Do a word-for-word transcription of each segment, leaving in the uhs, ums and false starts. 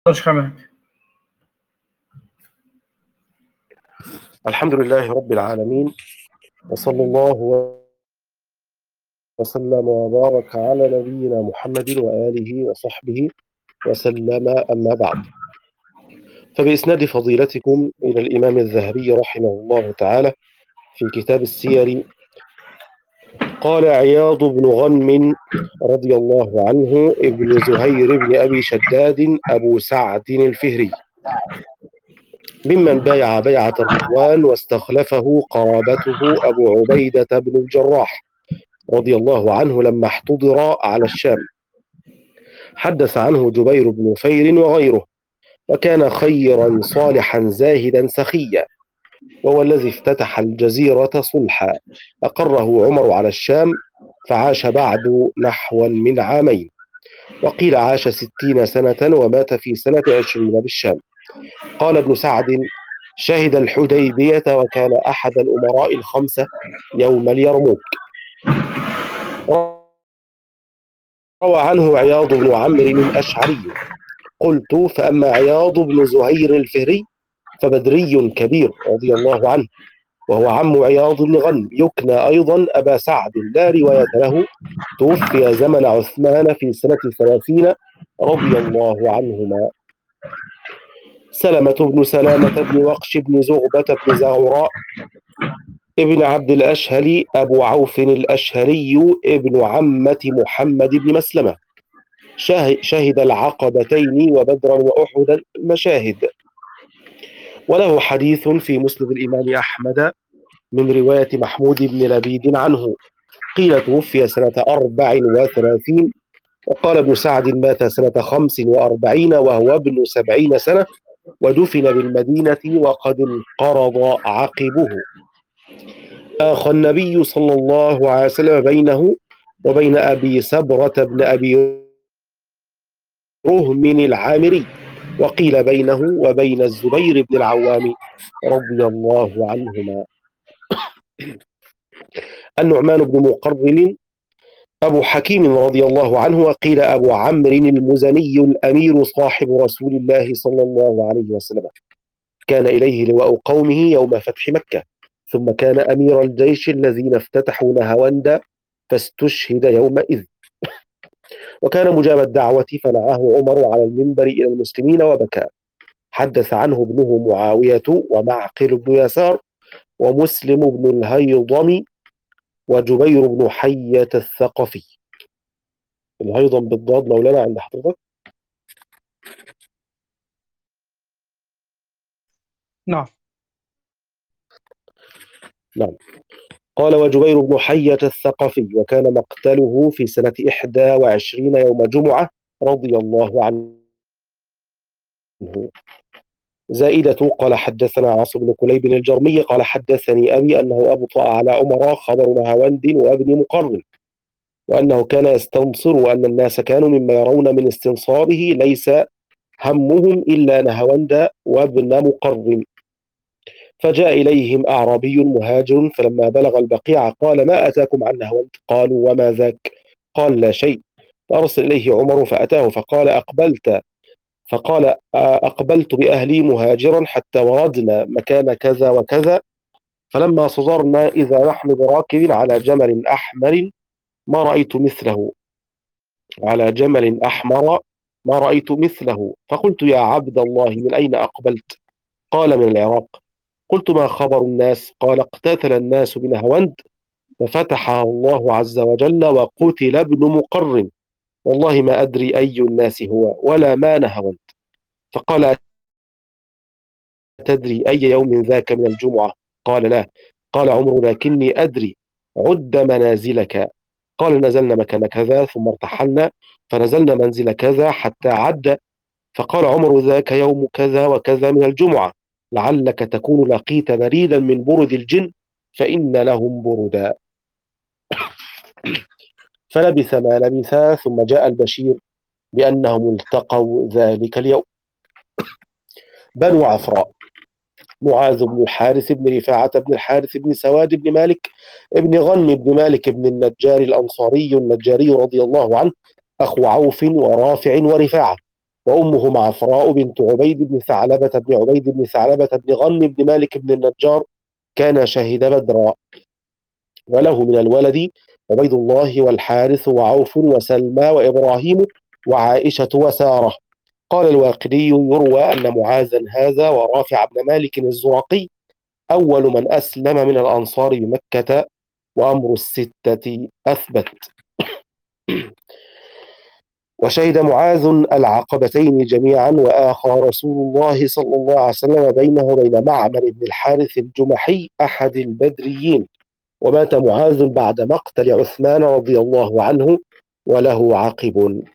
الحمد لله رب العالمين، وصلى الله وسلم وبارك على نبينا محمد وآله وصحبه وسلم، أما بعد. فبإسناد فضيلتكم إلى الإمام الذهبي رحمه الله تعالى في كتاب السير، قال عياض بن غنم رضي الله عنه ابن زهير بن أبي شداد أبو سعد الفهري، ممن بايع بيعة الرضوان واستخلفه قرابته أبو عبيدة بن الجراح رضي الله عنه لما احتضر على الشام. حدث عنه جبير بن نفير وغيره، وكان خيرا صالحا زاهدا سخيا، وهو الذي افتتح الجزيرة صلحا، أقره عمر على الشام، فعاش بعد نحوا من عامين، وقيل عاش ستين سنة ومات في سنة عشرين بالشام. قال ابن سعد: شهد الحديبية وكان أحد الأمراء الخمسة يوم اليرموك. روى عنه عياض بن عمرو الأشعري. قلت: فأما عياض بن زهير الفهري فبدري كبير رضي الله عنه، وهو عم عياض بن غنم، يكنى أيضا أبا سعد، لا رواية له، توفي زمن عثمان في سنة ثلاثين رضي الله عنهما. سلمة بن سلامة بن وقش بن زغبة بن زغراء ابن عبد الأشهل أبو عوف الأشهلي ابن عمة محمد بن مسلمة، شهد العقبتين وبدرا وأحدا المشاهد، وله حديث في مسند الإمام أحمد من رواية محمود بن لبيد عنه، قيل توفي سنة أربع وثلاثين، وقال ابن سعد مات سنة خمس وأربعين وهو ابن سبعين سنة، ودفن بالمدينة وقد انقرض عقبه. آخى النبي صلى الله عليه وسلم بينه وبين أبي سبرة بن أبي رهم العامري، وقيل بينه وبين الزبير بن العوام رضي الله عنهما. النعمان بن مقرن أبو حكيم رضي الله عنه، وقيل أبو عمرو المزني الأمير صاحب رسول الله صلى الله عليه وسلم، كان إليه لواء قومه يوم فتح مكة، ثم كان أمير الجيش الذين افتتحوا نهاوند فاستشهد يومئذ، وكان مجاب الدعوة فنعاه عمر على المنبر إلى المسلمين وبكى. حدث عنه ابنه معاوية ومعقل بن يسار ومسلم بن الهيضم وجبير بن حية الثقفي. الهيضم بالضاد مولانا عند حضرتك؟ نعم نعم. قال: وجبير بن حية الثقفي، وكان مقتله في سنة إحدى وعشرين يوم جمعة رضي الله عنه. زائدة قال: حدثنا عاصم بن كليب الجرمي قال: حدثني أبي أنه أبطأ على عمر خبر نهاوند وابن مقرن، وأنه كان يستنصر، وأن الناس كانوا مما يرون من استنصاره ليس همهم إلا نهاوند وابن مقرن. فجاء إليهم أعرابي مهاجر، فلما بلغ البقيع قال: ما أتاكم عن نهاوند؟ قالوا: وما ذاك؟ قال: لا شيء. فأرسل إليه عمر فأتاه فقال: أقبلت فقال أقبلت بأهلي مهاجرا حتى وردنا مكان كذا وكذا، فلما صدرنا إذا نحن براكب على جمل أحمر ما رأيت مثله على جمل أحمر ما رأيت مثله فقلت: يا عبد الله، من أين أقبلت؟ قال: من العراق. قلت: ما خبر الناس؟ قال: اقتتل الناس بنهاوند ففتحها الله عز وجل وقتل ابن مقرن، والله ما أدري أي الناس هو ولا ما نهاوند. فقال: تدري أي يوم ذاك من الجمعة؟ قال: لا. قال عمر: لكني أدري، عد منازلك. قال: نزلنا مكان كذا ثم ارتحلنا فنزلنا منزل كذا حتى عد، فقال عمر: ذاك يوم كذا وكذا من الجمعة، لعلك تكون لقيت بريدا من برد الجن فإن لهم بردا. فلبث ما لبث ثم جاء البشير بأنهم التقوا ذلك اليوم. بنو عفراء: معاذ بن الحارث بن رفاعة بن الحارث بن سواد بن مالك بن غنم بن مالك بن النجار الأنصاري النجاري رضي الله عنه، أخو عوف ورافع ورفاعة، وأمه معفراء بنت عبيد بن ثعلبة بن عبيد بن ثعلبة بن غنم بن مالك بن النجار كان شهد بدرا. وله من الولد عبيد الله والحارث وعوف وسلمى وإبراهيم وعائشة وسارة. قال الواقدي: يروى أن معاذا هذا ورافع بن مالك الزرقي أول من أسلم من الأنصار بمكة، وأمر الستة أثبت. وشهد معاذ العقبتين جميعا، وآخى رسول الله صلى الله عليه وسلم بينه وبين معمر بن الحارث الجمحي أحد البدريين. ومات معاذ بعد مقتل عثمان رضي الله عنه وله عقب.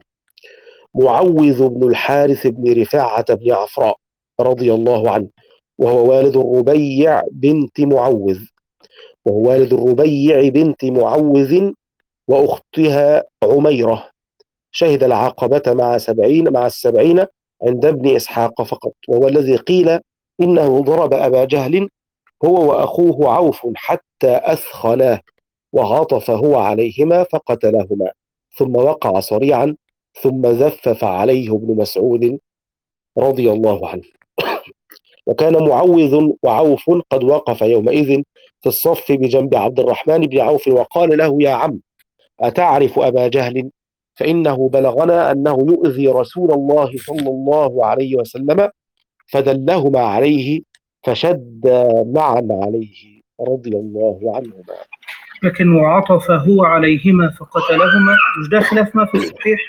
معوذ بن الحارث بن رفاعة بن عفراء رضي الله عنه، وهو والد الربيع بنت معوذ وهو والد الربيع بنت معوذ وأختها عميرة. شهد العقبة مع سبعين مع السبعين عند ابن إسحاق فقط، وهو الذي قيل إنه ضرب أبا جهل هو وأخوه عوف حتى أثخناه، وعطف هو عليهما فقتلهما، ثم وقع صريعا، ثم زفف عليه ابن مسعود رضي الله عنه. وكان معوذ وعوف قد وقف يومئذ في الصف بجنب عبد الرحمن بن عوف، وقال له: يا عم، أتعرف أبا جهل؟ فإنه بلغنا أنه يؤذي رسول الله صلى الله عليه وسلم، فدلهما عليه فشد معا عليه رضي الله عنهما. لكن وعطف هو عليهما فقتلهما، مش ده خلاف ما في الصحيح؟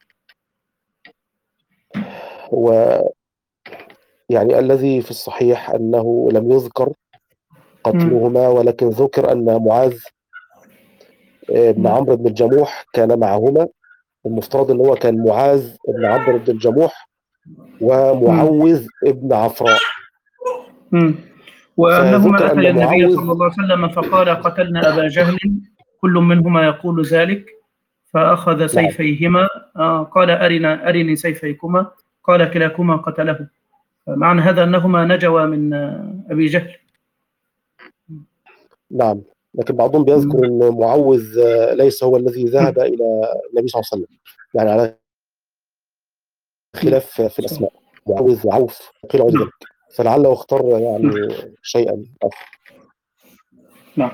هو يعني الذي في الصحيح أنه لم يذكر قتلهما، ولكن ذكر أن معاذ بن عمرو بن الجموح كان معهما. المفترض أن هو كان معاذ بن عمرو بن الجموح ومعوذ بن عفراء. مم. وأنهما أتيا النبي معوذ صلى الله عليه وسلم فقال: قتلنا أبا جهل، كل منهما يقول ذلك. فأخذ سيفيهما، آه قال: أرنا أرني سيفيكما. قال: كلاكما قتله. معنى هذا أنهما نجوا من أبي جهل. نعم، لكن بعضهم بيذكر أن معوذ ليس هو الذي ذهب إلى النبي صلى الله عليه وسلم، يعني على خلاف في الأسماء. معوذ وعوف قيل عود ذلك، فلعله اختار يعني شيئا آخر. نعم.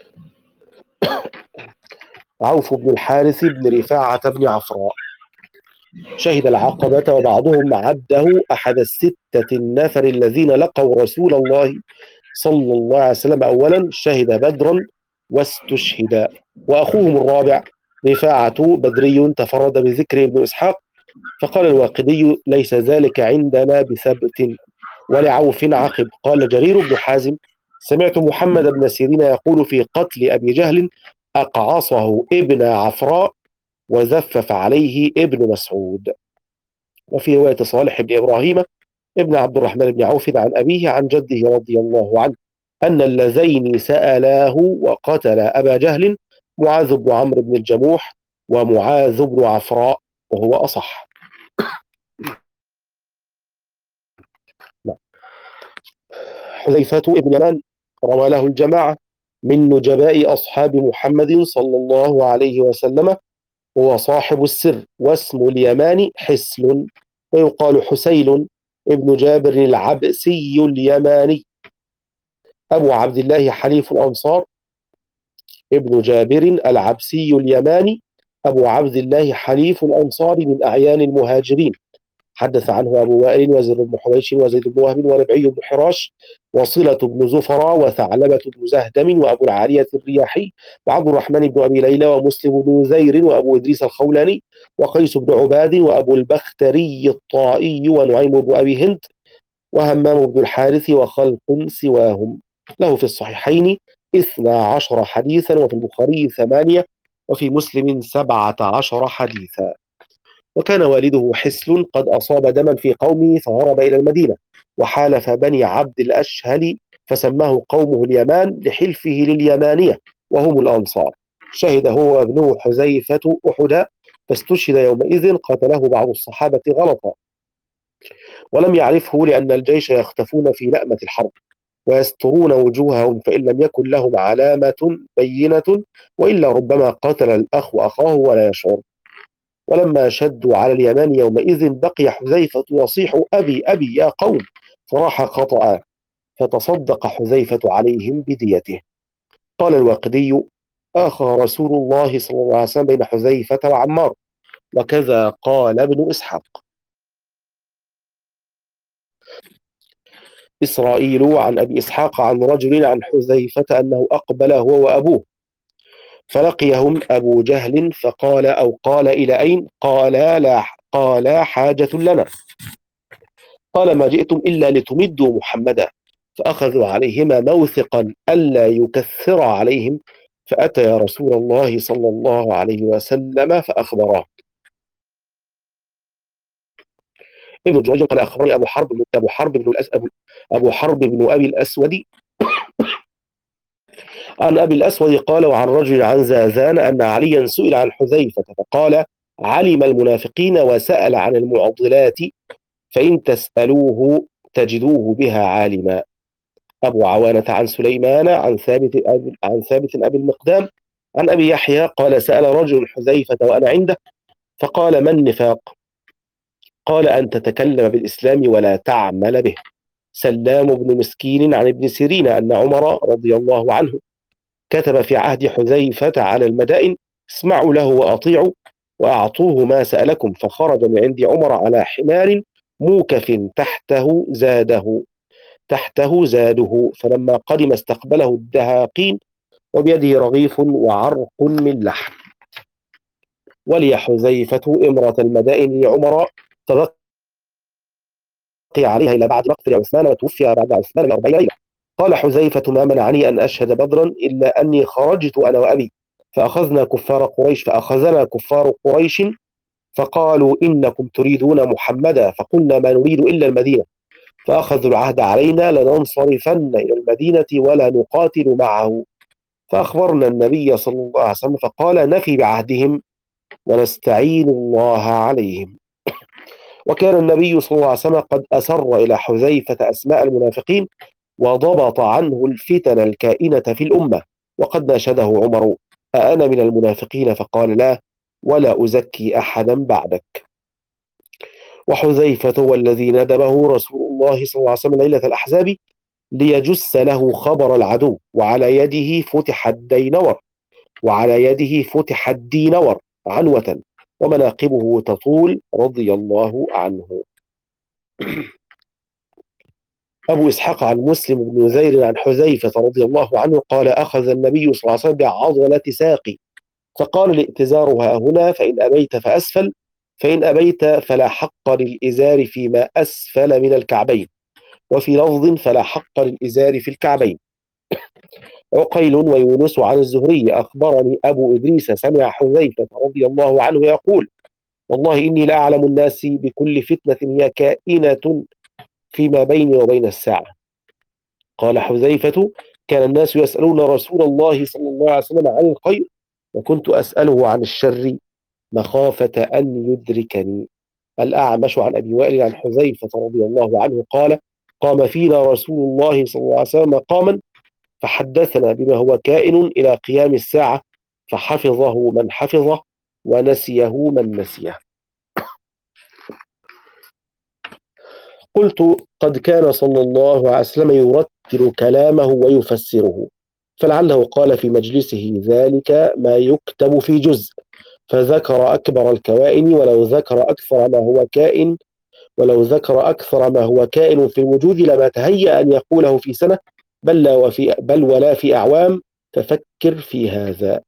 عوف بن الحارث بن رفاعة بن عفراء شهد العقبة، وبعضهم عده أحد الستة النفر الذين لقوا رسول الله صلى الله عليه وسلم أولا. شهد بدرا واستشهدا. وأخوهم الرابع رفاعة بدري تفرد بذكر ابن إسحاق، فقال الواقدي: ليس ذلك عندنا بثبت. ولعوف عقب. قال جرير بن حازم: سمعت محمد بن سيرين يقول في قتل أبي جهل: أقعصه ابن عفراء وزفف عليه ابن مسعود. وفي رواية صالح بن إبراهيم ابن عبد الرحمن بن عوف عن أبيه عن جده رضي الله عنه أن اللذين سألاه وقتل أبا جهل معاذ بن عمرو بن الجموح ومعاذ بن عفراء، وهو أصح. حذيفة ابن يمان روى له الجماعة من نجباء أصحاب محمد صلى الله عليه وسلم، هو صاحب السر، واسم اليمان حسل، ويقال حسيل ابن جابر العبسي اليماني أبو عبد الله حليف الأنصار. ابن جابر العبسي اليماني أبو عبد الله حليف الأنصار من أعيان المهاجرين. حدث عنه أبو وائل وزر بن حبيش وزيد بن وهب وربعي بن حراش وصلة بن زفر وثعلبة بن زهدم وأبو العالية الرياحي وعبد الرحمن بن أبي ليلى ومسلم بن زير وأبو إدريس الخولاني وقيس بن عباد وأبو البختري الطائي ونعيم بن أبي هند وهمام بن الحارث وخلق سواهم. له في الصحيحين اثنا عشر حديثا، وفي البخاري ثمانية، وفي مسلم سبعة عشر حديثا. وكان والده حسل قد أصاب دما في قومه فهرب إلى المدينة، وحالف بني عبد الأشهل فسماه قومه اليمان لحلفه لليمانية وهم الأنصار. شهد هو وابنه حذيفة أحدا، فاستشهد يومئذ. قتله بعض الصحابة غلطا، ولم يعرفه لأن الجيش يختفون في لأمة الحرب ويسترون وجوههم، فإن لم يكن لهم علامة بينة، وإلا ربما قتل الأخ أخاه ولا يشعر. ولما شدوا على اليمان يومئذ بقي حذيفة يصيح أبي أبي يا قوم، فراح خطأ، فتصدق حذيفة عليهم بديته. قال الواقدي: آخى رسول الله صلى الله عليه وسلم بين حذيفة وعمار، وكذا قال ابن إسحاق. إسرائيل عن أبي إسحاق عن رجل عن حذيفة أنه أقبل هو وأبوه، فلقيهم أبو جهل فقال أو قال: إلى أين؟ قال: لا قال: حاجة لنا. قال: ما جئتم إلا لتمدوا محمدا. فأخذوا عليهما موثقا ألا يكثر عليهم، فأتى رسول الله صلى الله عليه وسلم فأخبراه. ابن جريج قال: أخبرني أبو حرب بن أبو حرب بن الأس أبو, أبو حرب بن أبي الأسود عن أبي الأسود قال: وعن رجل عن زازان أن عليا سئل عن حذيفة فقال: علم المنافقين وسأل عن المعضلات، فإن تسألوه تجدوه بها عالما. أبو عوانة عن سليمان عن ثابت عن ثابت أبي المقدام عن أبي يحيى قال: سأل رجل حذيفة وأنا عنده فقال: ما النفاق؟ قال: أن تتكلم بالإسلام ولا تعمل به. سلام بن مسكين عن ابن سيرين أن عمر رضي الله عنه كتب في عهد حذيفة على المدائن: اسمعوا له وأطيعوا وأعطوه ما سألكم، فخرج من عند عمر على حمار موكف تحته زاده تحته زاده فلما قدم استقبله الدهاقين وبيده رغيف وعرق من لحم. ولي حذيفة إمرة المدائن لعمر تبقي عليها إلى بعد مقتل عثمان، وتوفي بعد عثمان بأربعين ليلة. قال حذيفة: ما منعني أن أشهد بدرا إلا أني خرجت أنا وأبي فأخذنا كفار قريش فأخذنا كفار قريش فقالوا: إنكم تريدون محمدا، فقلنا: ما نريد إلا المدينة، فأخذوا العهد علينا لننصرفن إلى المدينة ولا نقاتل معه. فأخبرنا النبي صلى الله عليه وسلم فقال: نفي بعهدهم ونستعين الله عليهم. وكان النبي صلى الله عليه وسلم قد أسر إلى حذيفة أسماء المنافقين وضبط عنه الفتن الكائنة في الأمة، وقد ناشده عمر: أأنا من المنافقين؟ فقال: لا، ولا أزكي أحدا بعدك. وحذيفة هو الذي ندبه رسول الله صلى الله عليه وسلم ليلة الأحزاب ليجس له خبر العدو، وعلى يده فتح الدينور وعلى يده فتح الدينور عنوة، ومناقبه تطول رضي الله عنه. أبو إسحاق عن مسلم بن نذير عن حذيفة رضي الله عنه قال: أخذ النبي صلى الله عليه وسلم بعضلة ساقي فقال: الائتزار ها هنا، فإن أبيت فأسفل، فإن أبيت فلا حق للإزار فيما أسفل من الكعبين، وفي لفظ: فلا حق للإزار في الكعبين. عقيل ويونس عن الزهري أخبرني أبو إدريس سمع حذيفة رضي الله عنه يقول: والله إني لأعلم الناس بكل فتنة هي كائنة فيما بيني وبين الساعة. قال حذيفة: كان الناس يسألون رسول الله صلى الله عليه وسلم عن الخير، وكنت أسأله عن الشر مخافة أن يدركني. الأعمش عن أبي وائل عن حذيفة رضي الله عنه قال: قام فينا رسول الله صلى الله عليه وسلم قاما فحدثنا بما هو كائن إلى قيام الساعة، فحفظه من حفظه ونسيه من نسيه. قلت: قد كان صلى الله عليه وسلم يرتل كلامه ويفسره، فلعله قال في مجلسه ذلك ما يكتب في جزء، فذكر أكبر الكوائن ولو ذكر أكثر ما هو كائن ولو ذكر أكثر ما هو كائن في الوجود لما تهيأ أن يقوله في سنة بل, لا وفي بل ولا في أعوام، ففكر في هذا.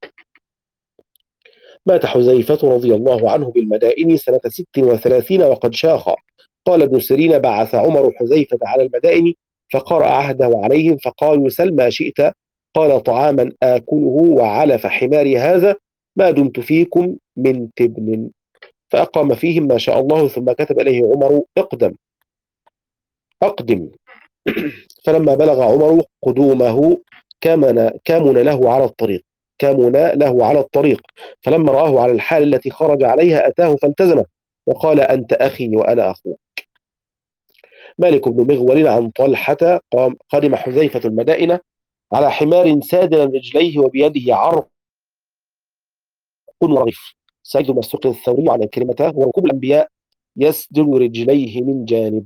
مات حذيفة رضي الله عنه بالمدائن سنة ست وثلاثين وقد شاخ. قال ابن سيرين: بعث عمر حذيفة على المدائن فقرأ عهده عليهم فقالوا: سل ما شئت. قال: طعاما آكله وعلف حماري هذا ما دمت فيكم من تبن. فأقام فيهم ما شاء الله، ثم كتب إليه عمر: اقدم أقدم. فلما بلغ عمر قدومه كمن, كمن له على الطريق كمن له على الطريق فلما رآه على الحال التي خرج عليها أتاه فالتزمه وقال: أنت أخي وأنا أخوك. مالك بن مغول عن طلحة قام قدم حذيفة المدائن على حمار سادلا رجليه وبيده عرق ورغيف. سعيد مسروق الثوري عن كلمته وركوب الأنبياء يسدل رجليه من جانب.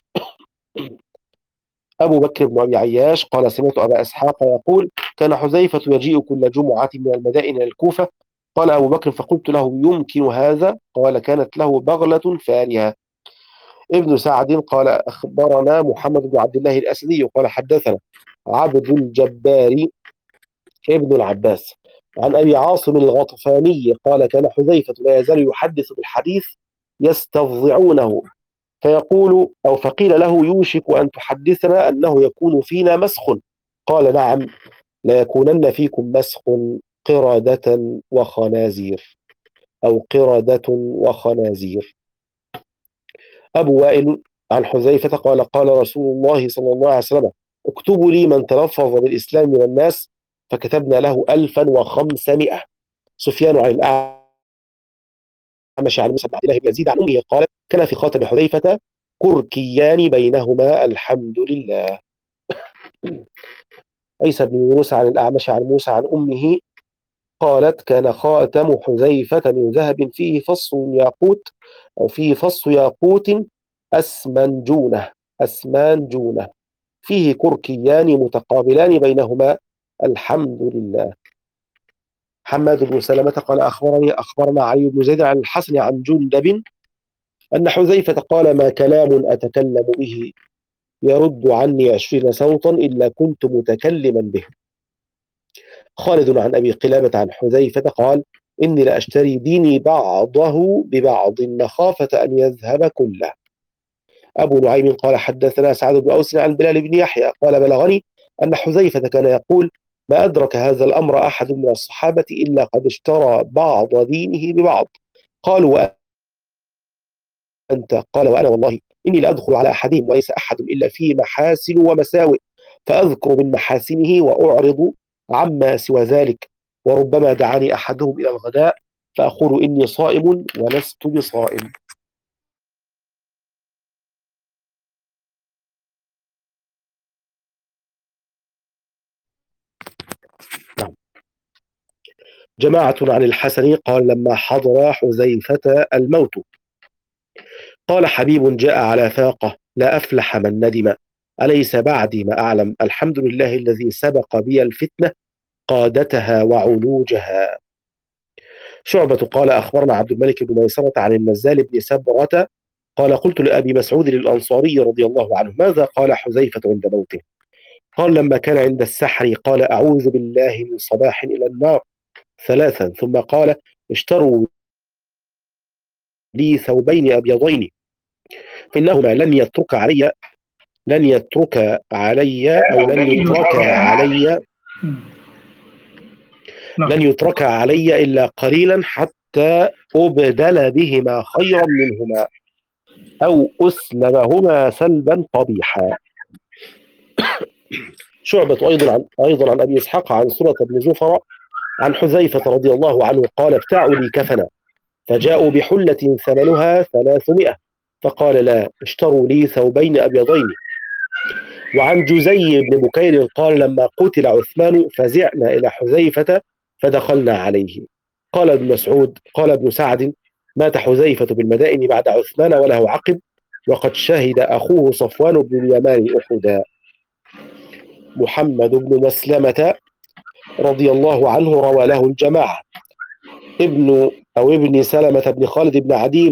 أبو بكر بن أبي عياش قال سمعت أبا إسحاق يقول كان حذيفة يجيء كل جمعة من المدائن إلى الكوفة. قال أبو بكر فقلت له يمكن هذا؟ قال كانت له بغلة فارهة. ابن سعد قال أخبرنا محمد بن عبد الله الأسدي قال حدثنا عبد الجبار ابن العباس عن أبي عاصم الغطفاني قال كان حذيفة لا يزال يحدث بالحديث يستفضعونه فيقول أو فقيل له يوشك أن تحدثنا أنه يكون فينا مسخ. قال نعم لا يكونن فيكم مسخ قردة وخنازير أو قردة وخنازير. أبو وائل عن حذيفة قال قال رسول الله صلى الله عليه وسلم اكتبوا لي من تلفظ بالإسلام من الناس فكتبنا له ألفا وخمسمائة. سفيان عن الأعمش عن موسى بن عبد الله بن يزيد عن أمه قالت كان في خاتم حذيفة كركيان بينهما الحمد لله. عيسى بن يونس عن الأعمش عن موسى عن أمه قالت كان خاتم حذيفة من ذهب فيه فص ياقوت أو فيه فص ياقوت أسمنجونة أسمنجونة فيه كركيان متقابلان بينهما الحمد لله. حماد بن سلمة قال أخبرني أخبرنا علي بن زيد عن الحسن عن جندب أن حذيفة قال ما كلام أتكلم به يرد عني عشرين صوتا إلا كنت متكلما به. خالد عن أبي قلابة عن حذيفة قال إني لأشتري ديني بعضه ببعض مخافة أن يذهب كله. أبو نعيم قال حدثنا سعد بن أوس عن بلال بن يحيى قال بلغني أن حذيفة كان يقول ما أدرك هذا الأمر أحد من الصحابة إلا قد اشترى بعض دينه ببعض. قالوا وأنت؟ قال وأنا والله إني لأدخل على أحدهم وليس أحد إلا فيه محاسن ومساوئ فأذكر من محاسنه وأعرض عما سوى ذلك وربما دعاني أحدهم إلى الغداء فأقول إني صائم ولست بصائم. نعم. جماعة عن الحسن قال لما حضر حذيفة الموت قال حبيب جاء على فاقة لا أفلح من ندم أليس بعدي ما أعلم الحمد لله الذي سبق بي الفتنة قادتها وعلوجها. شعبة قال أخبرنا عبد الملك بن ميسرة عن النزال بن سبرة قال قلت لأبي مسعود الأنصاري رضي الله عنه ماذا قال حذيفة عند موته؟ قال لما كان عند السحر قال أعوذ بالله من صباح إلى النار ثلاثا ثم قال اشتروا لي ثوبين أبيضين فإنهما لن يترك علي لن يترك علي أو لن يترك علي لن يترك علي إلا قليلا حتى أبدل بهما خيرا منهما أو أسلبهما سلبا قبيحا. شعبة أيضا عن أيضا عن أبي إسحاق عن سورة بن زفر عن حذيفة رضي الله عنه قال ابتاعوا لي كفنا فجاءوا بحلة ثمنها ثلاثمائة فقال لا اشتروا لي ثوبين أبيضين. وعن جزي بن بكير قال لما قتل عثمان فزعنا إلى حذيفة فدخلنا عليه. قال ابن مسعود قال ابن سعد مات حذيفة بالمدائن بعد عثمان وله عقب وقد شهد أخوه صفوان بن اليمان أحدا. محمد بن مسلمة رضي الله عنه روى له الجماعة ابن أو ابن سلمة بن خالد بن عدي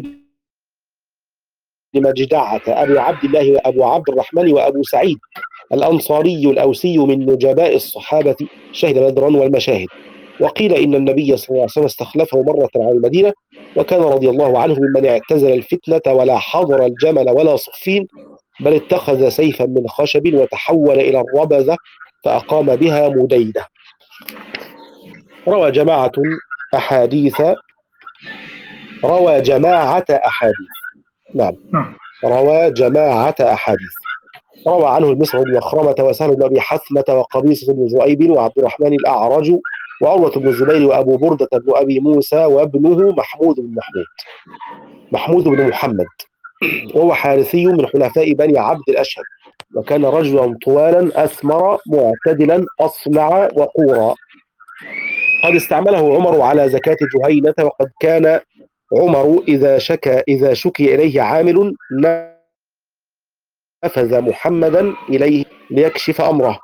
بن مجدعة أبي عبد الله وأبو عبد الرحمن وأبو سعيد الأنصاري الأوسي من نجباء الصحابة شهد بدرا والمشاهد. وقيل إن النبي صلى الله عليه وسلم استخلفه مرة على المدينة وكان رضي الله عنه ممن اعتزل الفتنة ولا حضر الجمل ولا صفين بل اتخذ سيفا من خشب وتحول إلى الربذة فأقام بها مديدة. روى جماعة أحاديث روى جماعة أحاديث نعم روى جماعة أحاديث روى عنه المسعود بن مخرمة وسهل بن أبي حثمة وقبيصة بن زؤيب وعبد الرحمن الأعرج وعروة بن الزبير وأبو بردة بن أبي موسى وابنه محمود بن محمود محمود بن محمد وهو حارثي من حلفاء بني عبد الأشهر وكان رجلا طوالا أسمر معتدلا أصلع وقورا. قد استعمله عمر على زكاة جهينة، وقد كان عمر إذا شكى إذا شكي إليه عامل نفذ محمدا إليه ليكشف أمره.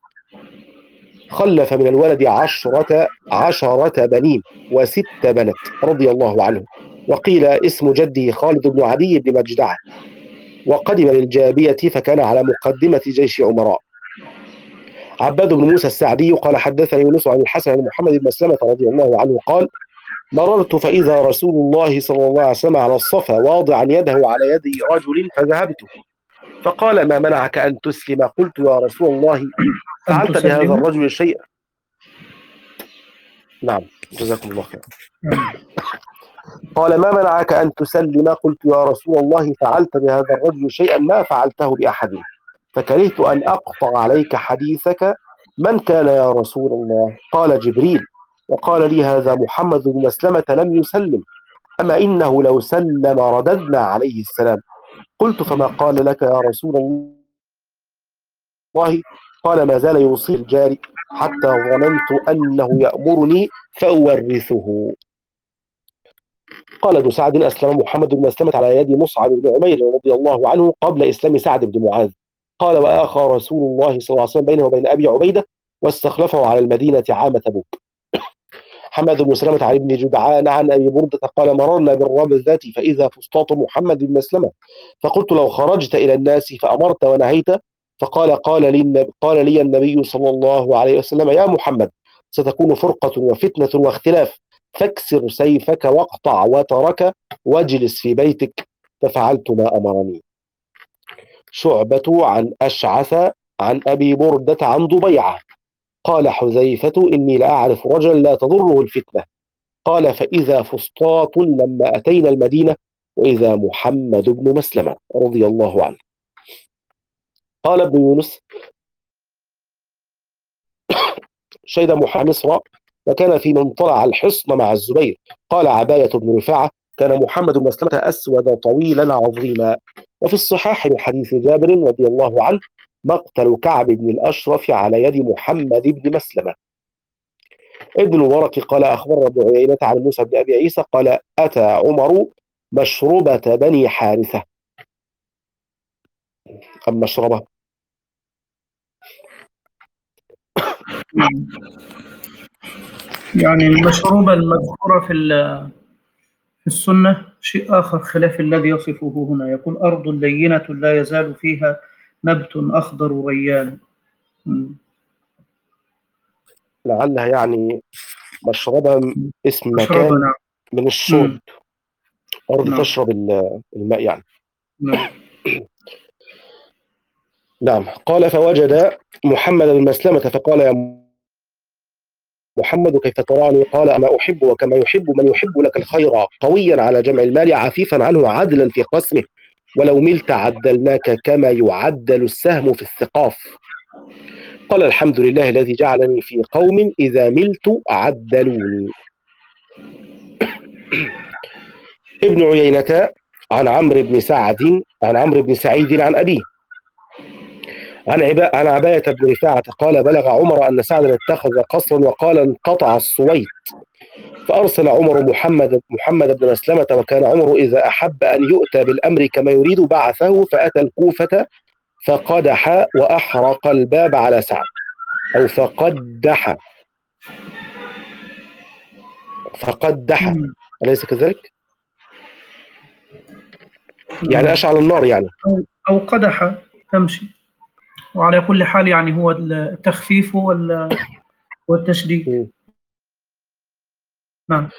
خلف من الولد عشرة عشرة بنين وست بنات رضي الله عنه. وقيل اسم جده خالد بن عدي بن مجدعة. وقدم للجابية فكان على مقدمة جيش عمراء. عباد بن موسى السعدي قال حدثني يونس عن الحسن بن محمد بن مسلمة رضي الله عنه قال مررت فإذا رسول الله صلى الله عليه وسلم على الصفا واضعا يده على يد رجل فذهبت، فقال ما منعك أن تسلم؟ قلت يا رسول الله فعلت بهذا الرجل شيئا. نعم جزاكم الله خير. قال ما منعك أن تسلم؟ قلت يا رسول الله فعلت بهذا الرجل شيئا ما فعلته بأحد، فكرهت أن أقطع عليك حديثك. من كان يا رسول الله؟ قال جبريل، وقال لي هذا محمد بن مسلمة لم يسلم، أما إنه لو سلم رددنا عليه السلام. قلت فما قال لك يا رسول الله؟ قال ما زال يوصي الجاري حتى ظننت أنه يأمرني فأورثه. قال ابن سعد أسلم محمد بن مسلمة على يد مصعب بن عمير رضي الله عنه قبل إسلام سعد بن معاذ. قال وآخى رسول الله صلى الله عليه وسلم بينه وبين أبي عبيدة واستخلفه على المدينة عام تبوك. حماد بن سلمة عن ابن جدعان عن أبي بردة قال مررنا بالربذة فإذا فسطاط محمد بن مسلمة، فقلت لو خرجت إلى الناس فأمرت ونهيت، فقال قال لي, قال لي النبي صلى الله عليه وسلم يا محمد ستكون فرقة وفتنة واختلاف، فاكسر سيفك واقطع وترك واجلس في بيتك، ففعلت ما أمرني. شعبة عن أشعث عن أبي بردة عن ضبيعة قال حذيفة إني لأعرف رجلا لا تضره الفتنة. قال فإذا فسطاط لما أتينا المدينة وإذا محمد بن مسلمة رضي الله عنه. قال ابن يونس شهد محمد مصر وكان في من طلع الحصن مع الزبير. قال عباية بن رفاعة كان محمد بن مسلمة أسود طويلا عظيما. وفي الصحاح من حديث جابر رضي الله عنه مقتل كعب بن الأشرف على يد محمد بن مسلمة. ابن المبارك قال أخبرنا ابن عيينة عن موسى بن أبي عيسى قال أتى عمر مشربة بني حارثة. أم مشربة يعني المشروبة المذكورة في في السنة شيء آخر خلاف الذي يصفه هنا. يقول أرض لينة لا يزال فيها نبت أخضر ريان. لعلها يعني مشربة اسم مشربة مكان نعم. من الشرب. مم. أرض نعم. تشرب الماء يعني. نعم. نعم. قال فوجد محمد بن مسلمة فقال يا محمد كيف تراني؟ قال أما أحب وكما يحب من يحب لك الخير، قويا على جمع المال عفيفا عنه عادلا في قسمه، ولو ملت عدلناك كما يعدل السهم في الثقاف. قال الحمد لله الذي جعلني في قوم إذا ملت عدلوني. ابن عيينة عن عمرو بن سعد عن عمرو بن سعيد عن أبيه عن عبا عن عباية بن رفاعة قال بلغ عمر أن سعدا اتخذ قصرا وقال انقطع الصويت، فأرسل عمر محمد محمد بن مسلمة، وكان عمر إذا أحب أن يؤتى بالأمر كما يريد بعثه، فأتى الكوفة فقدح وأحرق الباب على سعد، أو فقدح فقدح أليس كذلك؟ يعني أشعل النار يعني، أو قدح تمشي. وعلى كل حال يعني هو التخفيف والتشديد. نعم.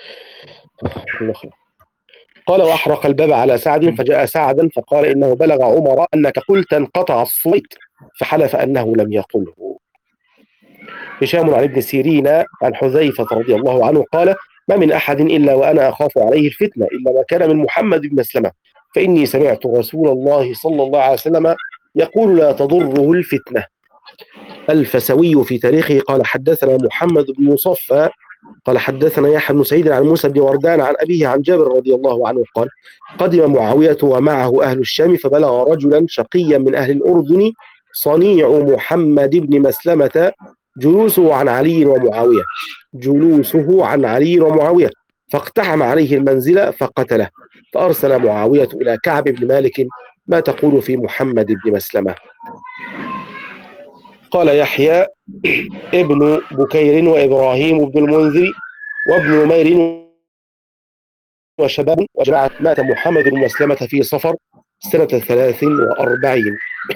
قال وأحرق الباب على سعد، فجاء سعدا فقال إنه بلغ عمر أنك قلت انقطع الصويت، فحلف أنه لم يقله. هشام عن ابن سيرين عن حذيفة رضي الله عنه قال ما من أحد إلا وأنا أخاف عليه الفتنة إلا ما كان من محمد بن مسلمة، فإني سمعت رسول الله صلى الله عليه وسلم يقول لا تضره الفتنة. الفسوي في تاريخه قال حدثنا محمد بن مصفى قال حدثنا يحيى بن سعيد عن موسى بن وردان عن أبيه عن جابر رضي الله عنه قال قدم معاوية ومعه أهل الشام، فبلغ رجلا شقيا من أهل الأردن صنيع محمد بن مسلمة جلوسه عن علي ومعاوية جلوسه عن علي ومعاوية فاقتحم عليه المنزل فقتله، فأرسل معاوية إلى كعب بن مالك: ما تقول في محمد بن مسلمة؟ قال يحيى ابن بكير وإبراهيم بن المنذر وابن نمير وشباب وجماعة: مات محمد بن مسلمة في صفر سنة ثلاث وأربعين.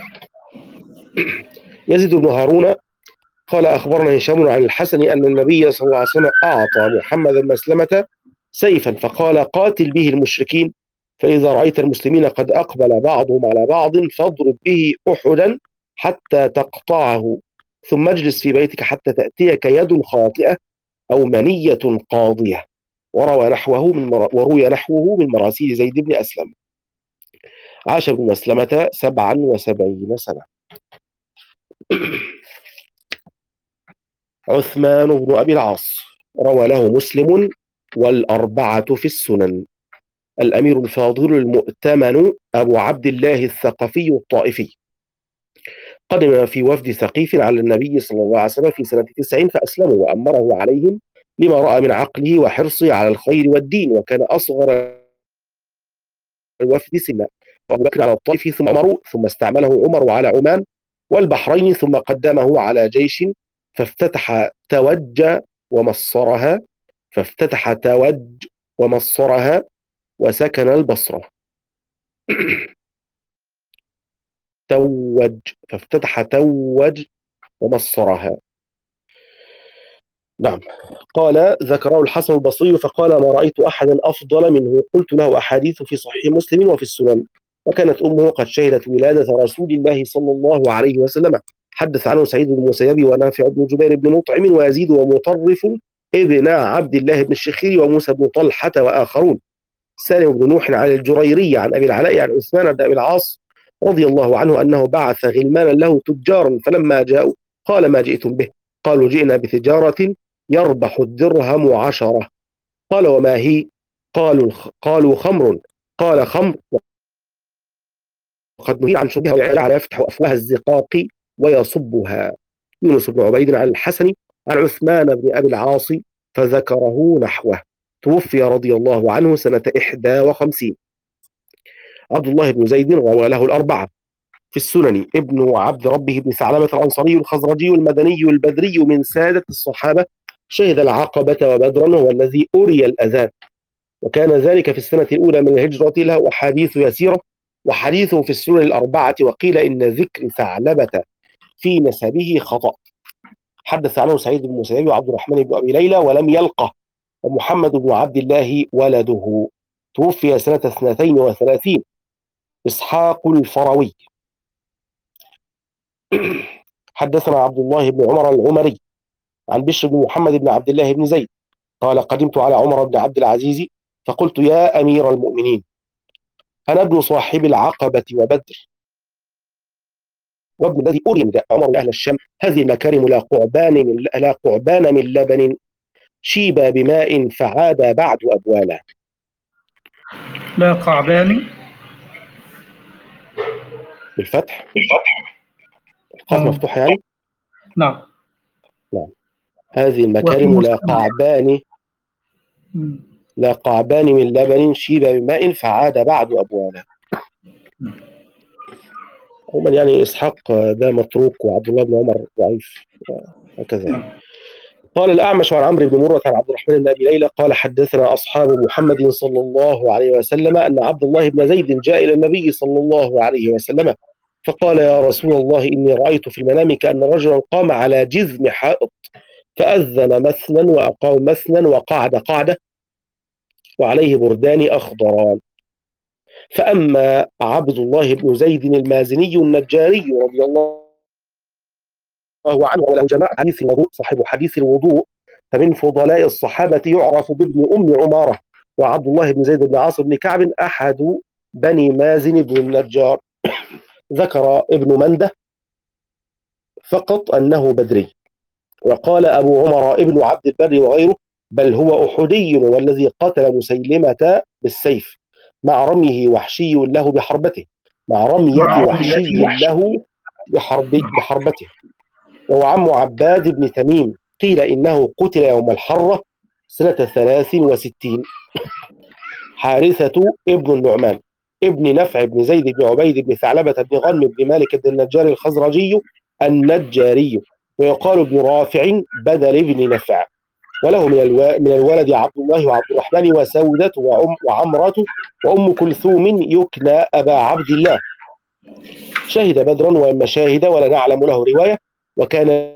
يزيد بن هارون قال أخبرنا هشام عن الحسن أن النبي صلى الله عليه وسلم أعطى محمد بن مسلمة سيفا فقال: قاتل به المشركين، فإذا رأيت المسلمين قد أقبل بعضهم على بعض فاضرب به أحدا حتى تقطعه، ثم اجلس في بيتك حتى تأتيك يد خاطئة أو منية قاضية. وروى نحوه من مر... وروي نحوه من مراسيل زيد بن أسلم. عاش ابن مسلمة سبعا وسبعين سنة. عثمان بن أبي العاص روى له مسلم والأربعة في السنن. الأمير الفاضل المؤتمن أبو عبد الله الثقفي الطائفي قدم في وفد ثقيف على النبي صلى الله عليه وسلم في سنة تسع فأسلموا وأمره عليهم لما رأى من عقله وحرصه على الخير والدين، وكان أصغر الوفد سنا. وأبو بكر على الطائف ثم عمر، ثم استعمله عمر على عمان والبحرين، ثم قدمه على جيش فافتتح توج ومصرها فافتتح توج ومصرها وسكن البصرة. توج فافتتح توج ومصرها. نعم. قال ذكره الحسن البصري فقال: ما رأيت أحدا أفضل منه. قلت له: أحاديث في صحيح مسلم وفي السنن. وكانت أمه قد شهدت ولادة رسول الله صلى الله عليه وسلم. حدث عنه سعيد بن المسيب ونافع بن جبير بن مطعم ويزيد ومطرف ابن عبد الله بن الشخير وموسى بن طلحة وآخرون. سالم بن نوح عن الجريري عن أبي العلاء عن عثمان بن أبي العاص رضي الله عنه أنه بعث غلمانا له تجارا، فلما جاءوا قال: ما جئتم به؟ قالوا: جئنا بتجارة يربح الدرهم عشرة. قال: وما هي؟ قالوا قالوا خمر. قال: خمر وقد نهي عن شربها ويجعلها يفتح أفواه الزقاق ويصبها. يونس بن عبيد عن الحسن عن عثمان بن أبي العاص فذكره نحوه. توفي رضي الله عنه سنة إحدى وخمسين. عبد الله بن زيد روى له الأربعة في السنن. ابن عبد ربه بن ثعلبة الأنصاري الخزرجي المدني البدري من سادة الصحابة، شهد العقبة وبدرا، هو الذي أري الأذان، وكان ذلك في السنة الأولى من الهجرة. له أحاديث يسيرة وحديثه في السنن الأربعة، وقيل إن ذكر ثعلبة في نسبه خطأ. حدث عنه سعيد بن المسيب وعبد الرحمن بن أبي ليلى ولم يلقه، ومحمد بن عبد الله ولده. توفي سنة اثنتين وثلاثين. إسحاق الفروي حدثنا عبد الله بن عمر العمري عن بشر بن محمد بن عبد الله بن زيد قال: قدمت على عمر بن عبد العزيز فقلت: يا أمير المؤمنين، أنا ابن صاحب العقبة وبدر وابن الذي أري من عمر أهل الشام. هذه المكارم لا قعبان من لا قعبان من لبن شيب بماء فعاد بعد أبوالا. لا قعبان بالفتح القاف مفتوحة يعني. نعم. نعم. هذه المكارم لا قعبان لا قعبان من لبن شيب بماء فعاد بعد أبوالا. عموما يعني إسحاق ده متروك وعبد الله بن عمر ضعيف هكذا. قال الأعمش عن عمرو بن مرة عن عبد الرحمن بن أبي ليلى قال: حدثنا أصحاب محمد صلى الله عليه وسلم أن عبد الله بن زيد جاء إلى النبي صلى الله عليه وسلم فقال: يا رسول الله، إني رأيت في المنام كأن رجلا قام على جذم حائط فأذن مثلا وأقام مثلا وقعد قعدة وعليه بردان أخضران. فأما عبد الله بن زيد المازني النجاري رضي الله عنه وله جماعة حديث الوضوء صاحب حديث الوضوء، فمن فضلاء الصحابة يعرف بابن أم عمارة، وعبد الله بن زيد بن عاصم بن كعب أحد بني مازن بن النجار. ذكر ابن منده فقط أنه بدري. وقال أبو عمر ابن عبد البر وغيره: بل هو أحدي والذي قتل مسيلمة بالسيف مع رميه وحشي له بحربته مع رمية وحشي له بحرب بحربته. وهو عم عباد بن تميم، قيل إنه قتل يوم الحرة سنة ثلاث وستين. حارثة ابن النعمان ابن نفع بن زيد بن عبيد بن ثعلبة بن غنم بن مالك بن النجار الخزرجي النجاري، ويقال ابن رافع بدل بن نفع. وله من, الو... من الولد عبد الله وعبد الرحمن وسودة وعم... وعمرة وأم كلثوم يكنى أبا عبد الله. شهد بدرا وإما شاهد ولا نعلم له رواية، وكان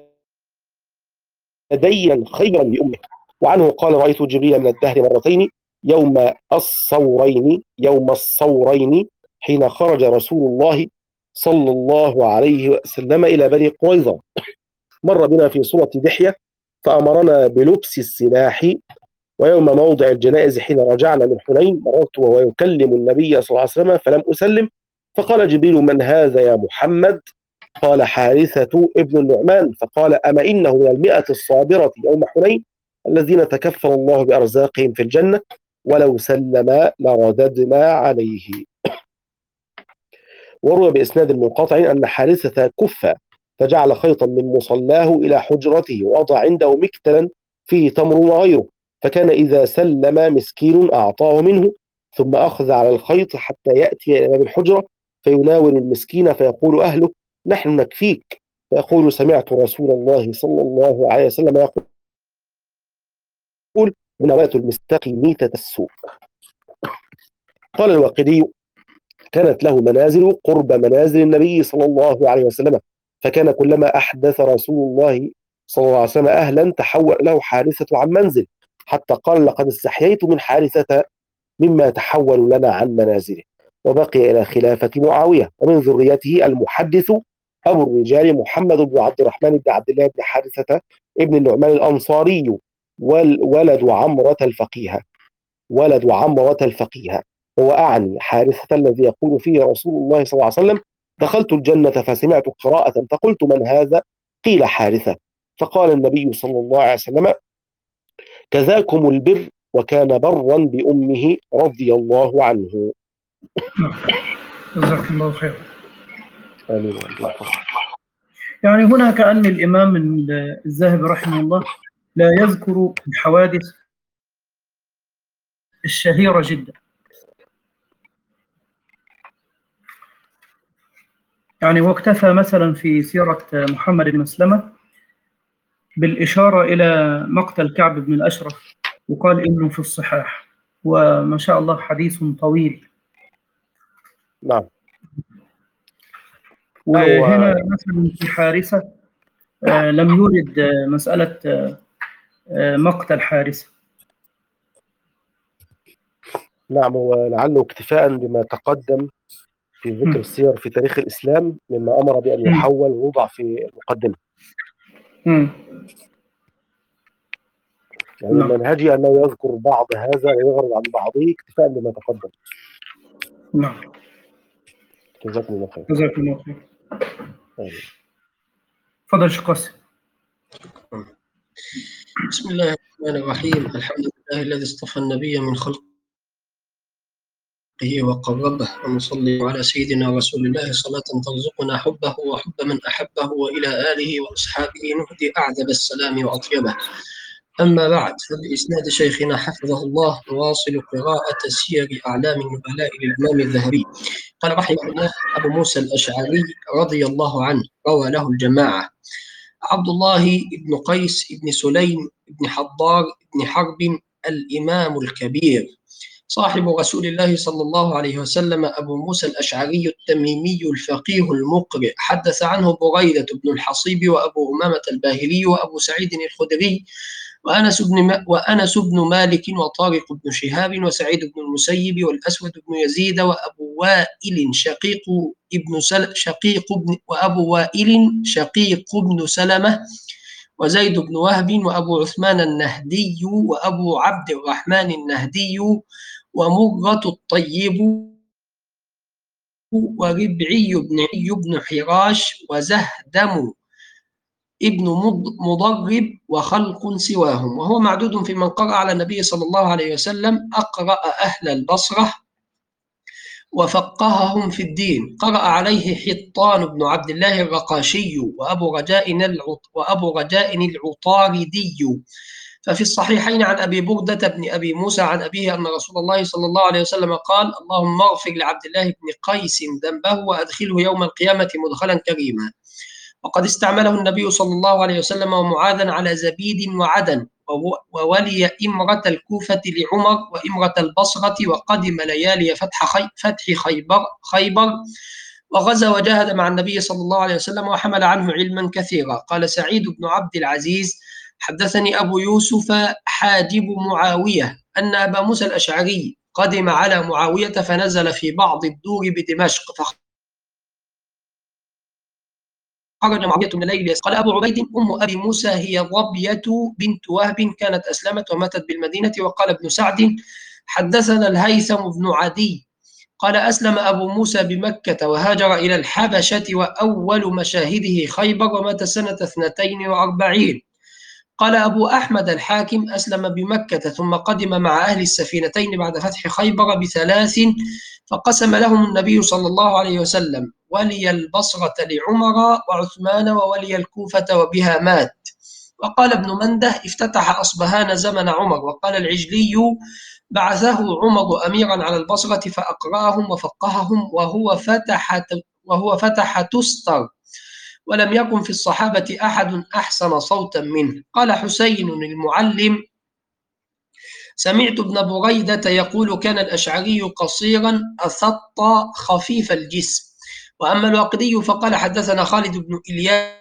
ديا خيرا لأمه. وعنه قال: رأيت جبريل من الدهر مرتين يوم الصورين يوم الصورين حين خرج رسول الله صلى الله عليه وسلم إلى بني قريظة، مر بنا في صورة دحية فأمرنا بلبس السلاح. ويوم موضع الجنائز حين رجعنا من حنين مررت وهو يكلم النبي صلى الله عليه وسلم فلم أسلم، فقال جبريل: من هذا يا محمد؟ قال: حارثة ابن النعمان. فقال: أما إنه من المئة الصابرة يوم حنين الذين تكفل الله بأرزاقهم في الجنة، ولو سلم لرددنا عليه. وروى بإسناد منقطع أن حارثة كف فجعل خيطا من مصلاه إلى حجرته ووضع عنده مكتلا فيه تمر وغيره، فكان إذا سلم مسكين أعطاه منه، ثم أخذ على الخيط حتى يأتي إلى باب الحجرة فيناول المسكين فيقول أهله: نحن نكفيك، فيقول: سمعت رسول الله صلى الله عليه وسلم يقول: مناولة المستقي ميتة السوء. قال الواقدي: كانت له منازل قرب منازل النبي صلى الله عليه وسلم، فكان كلما أحدث رسول الله صلى الله عليه وسلم أهلا تحول له حارثة عن منزل، حتى قال: لقد استحييت من حارثة مما تحول لنا عن منازله. وبقي إلى خلافة معاوية. ومن ذريته المحدث أبو الرجال محمد بن عبد الرحمن بن عبد الله بن حارثة ابن النعمان الأنصاري، ولد عمرة الفقيهة ولد عمرة الفقيهة هو أعني حارثة الذي يقول فيه رسول الله صلى الله عليه وسلم: دخلت الجنة فسمعت قراءة فقلت: من هذا؟ قيل: حارثة. فقال النبي صلى الله عليه وسلم: كذاكم البر، وكان برا بأمه رضي الله عنه. جزاك الله خير. آمين. يعني هنا كأن الإمام الذهبي رحمه الله لا يذكر الحوادث الشهيرة جدا، يعني واكتفى مثلا في سيرة محمد بن مسلمة بالإشارة إلى مقتل كعب بن الأشرف، وقال إنه في الصحاح، وما شاء الله حديث طويل. نعم. وهنا مثلا في حارثة آه لم يورد آه مسألة آه مقتل حارثة. نعم، ولعله اكتفاء بما تقدم في ذكر السير في تاريخ الإسلام مما أمر بأن يحول ووضع في المقدمة. يعني من منهجي أنه يذكر بعض هذا ويغرض عن بعضه اكتفاء بما تقدم. نعم. جزاكم الله خير. جزاكم الله خير. تفضل شيخ قاسم. بسم الله الرحمن الرحيم. الحمد لله الذي اصطفى النبي من خلقه وقربه، ونصلي على سيدنا رسول الله صلاة ترزقنا حبه وحب من أحبه، وإلى آله وأصحابه نهدي أعذب السلام وأطيبه. أما بعد، فبإسناد شيخنا حفظه الله نواصل قراءة سير أعلام النبلاء للإمام الذهبي. قال رحمه الله: أبو موسى الأشعري رضي الله عنه روى له الجماعة: عبد الله بن قيس بن سليم بن حضار بن حرب الإمام الكبير صاحب رسول الله صلى الله عليه وسلم، أبو موسى الأشعري التميمي الفقيه المقرئ، حدث عنه بريدة بن الحصيب وأبو أمامة الباهلي وأبو سعيد الخدري وأنس بن وأنس بن مالك وطارق بن شهاب وسعيد بن المسيب والأسود بن يزيد وأبو وائل شقيق ابن سل شقيق بن وأبو وائل شقيق بن سلمة وزيد بن وهب وأبو عثمان النهدي وأبو عبد الرحمن النهدي ومرة الطيب وربعي بن بن حراش وزهدم ابن مضرب وخلق سواهم، وهو معدود في من قرأ على النبي صلى الله عليه وسلم. أقرأ أهل البصرة وفقههم في الدين. قرأ عليه حطان بن عبد الله الرقاشي وأبو رجاء العط وأبو رجاء العطاردي. ففي الصحيحين عن أبي بردة بن أبي موسى عن أبيه أن رسول الله صلى الله عليه وسلم قال: اللهم اغفر لعبد الله بن قيس ذنبه وأدخله يوم القيامة مدخلا كريما. وقد استعمله النبي صلى الله عليه وسلم ومعاذا على زبيد وعدن، وولي إمرة الكوفة لعمر وإمرة البصرة، وقدم ليالي فتح, خي... فتح خيبر, خيبر وغزا وجاهد مع النبي صلى الله عليه وسلم وحمل عنه علما كثيرا. قال سعيد بن عبد العزيز: حدثني أبو يوسف حاجب معاوية أن أبا موسى الأشعري قدم على معاوية فنزل في بعض الدور بدمشق، خرج معاوية من الليل. قال أبو عبيد: أم أبي موسى هي ضبية بنت وهب كانت أسلمت وماتت بالمدينة. وقال ابن سعد: حدثنا الهيثم بن عدي قال أسلم أبو موسى بمكة وهاجر إلى الحبشة، وأول مشاهده خيبر، ومات سنة اثنتين وأربعين. قال أبو أحمد الحاكم: أسلم بمكة ثم قدم مع أهل السفينتين بعد فتح خيبر بثلاث، فقسم لهم النبي صلى الله عليه وسلم: ولي البصرة لعمر وعثمان وولي الكوفة وبها مات. وقال ابن منده: افتتح أصبهان زمن عمر. وقال العجلي: بعثه عمر أميرا على البصرة فأقرأهم وفقههم، وهو فتح وهو فتح تستر، ولم يكن في الصحابة أحد أحسن صوتا منه. قال حسين المعلم: سمعت ابن بريدة يقول: كان الأشعري قصيرا أثط خفيف الجسم. وأما الواقدي فقال: حدثنا خالد بن إلياس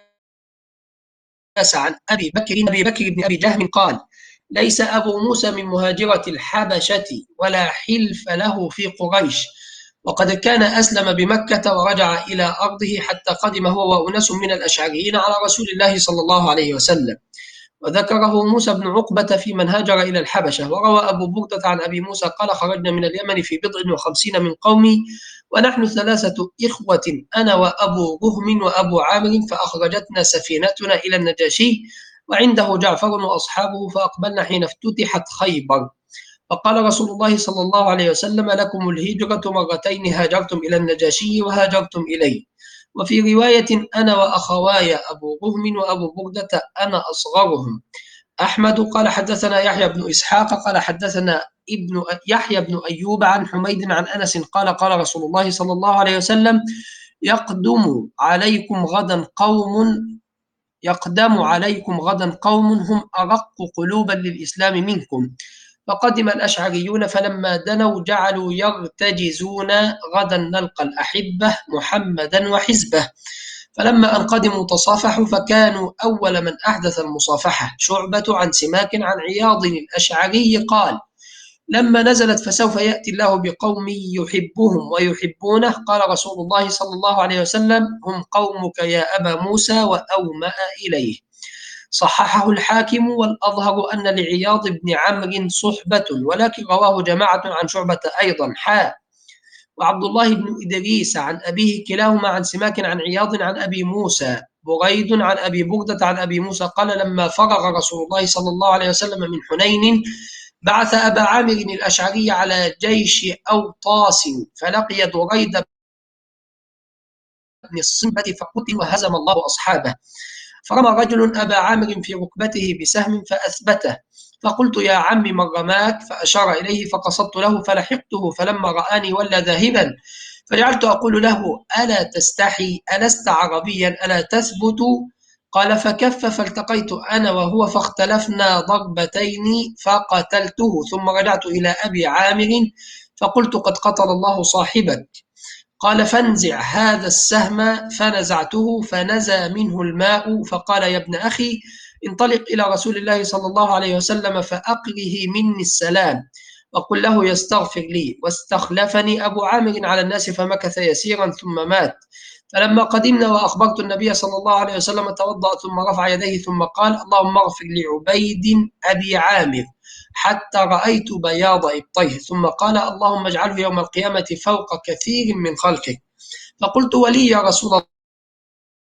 عن أبي بكر أبي بكر بن أبي جهم قال: ليس أبو موسى من مهاجرة الحبشة ولا حلف له في قريش، وقد كان أسلم بمكة ورجع إلى أرضه حتى قدم هو وأناس من الأشعريين على رسول الله صلى الله عليه وسلم. وذكره موسى بن عقبة في من هاجر إلى الحبشة. وروى أبو بردة عن أبي موسى قال: خرجنا من اليمن في بضع وخمسين من قومي، ونحن ثلاثة إخوة أنا وأبو رهم وأبو عامر، فأخرجتنا سفينتنا إلى النجاشي وعنده جعفر وأصحابه، فأقبلنا حين افتتحت خيبر. فقال رسول الله صلى الله عليه وسلم: لكم الهجرة مرتين، هاجرتم إلى النجاشي وهاجرتم إليه. وفي رواية: أنا وأخواي أبو رهم وأبو بردة أنا أصغرهم. أحمد قال: حدثنا يحيى بن إسحاق قال حدثنا ابن يحيى بن أيوب عن حميد عن أنس قال: قال رسول الله صلى الله عليه وسلم: يقدم عليكم غدا قوم يقدم عليكم غدا قوم هم أرق قلوبا للإسلام منكم. فقدم الأشعريون فلما دنوا جعلوا يرتجزون: غدا نلقى الأحبة محمدا وحزبه. فلما أن قدموا تصافحوا، فكانوا أول من أحدث المصافحة. شعبة عن سماك عن عياض الأشعري قال: لما نزلت فسوف يأتي الله بقوم يحبهم ويحبونه، قال رسول الله صلى الله عليه وسلم: هم قومك يا أبا موسى، وأومأ إليه. صححه الحاكم، والأظهر أن لعياض بن عمرو صحبة، ولكن رواه جماعة عن شعبة أيضا. حاء وعبد الله بن إدريس عن أبيه كلاهما عن سماك عن عياض عن أبي موسى. بريد عن أبي بردة عن أبي موسى قال: لما فرغ رسول الله صلى الله عليه وسلم من حنين بعث أبا عامر الأشعري على جيش أوطاس، فلقي دريد بن الصنبة فقتل وهزم الله أصحابه. فرمى رجل أبا عامر في ركبته بسهم فأثبته، فقلت: يا عم من رماك؟ فأشار إليه فقصدت له فلحقته، فلما رآني ولى ذاهبا، فجعلت أقول له: ألا تستحي؟ ألست عربيا؟ ألا تثبت؟ قال: فكف، فالتقيت أنا وهو فاختلفنا ضربتين فقتلته، ثم رجعت إلى أبي عامر فقلت: قد قتل الله صاحبك. قال: فانزع هذا السهم، فنزعته فنزى منه الماء، فقال: يا ابن أخي، انطلق إلى رسول الله صلى الله عليه وسلم فأقره مني السلام، وقل له يستغفر لي. واستخلفني أبو عامر على الناس فمكث يسيرا ثم مات. فلما قدمنا وأخبرت النبي صلى الله عليه وسلم توضأ ثم رفع يديه ثم قال: اللهم اغفر لعبيد أبي عامر، حتى رأيت بياض إبطيه، ثم قال: اللهم اجعله يوم القيامة فوق كثير من خلقك. فقلت: ولي يا رسول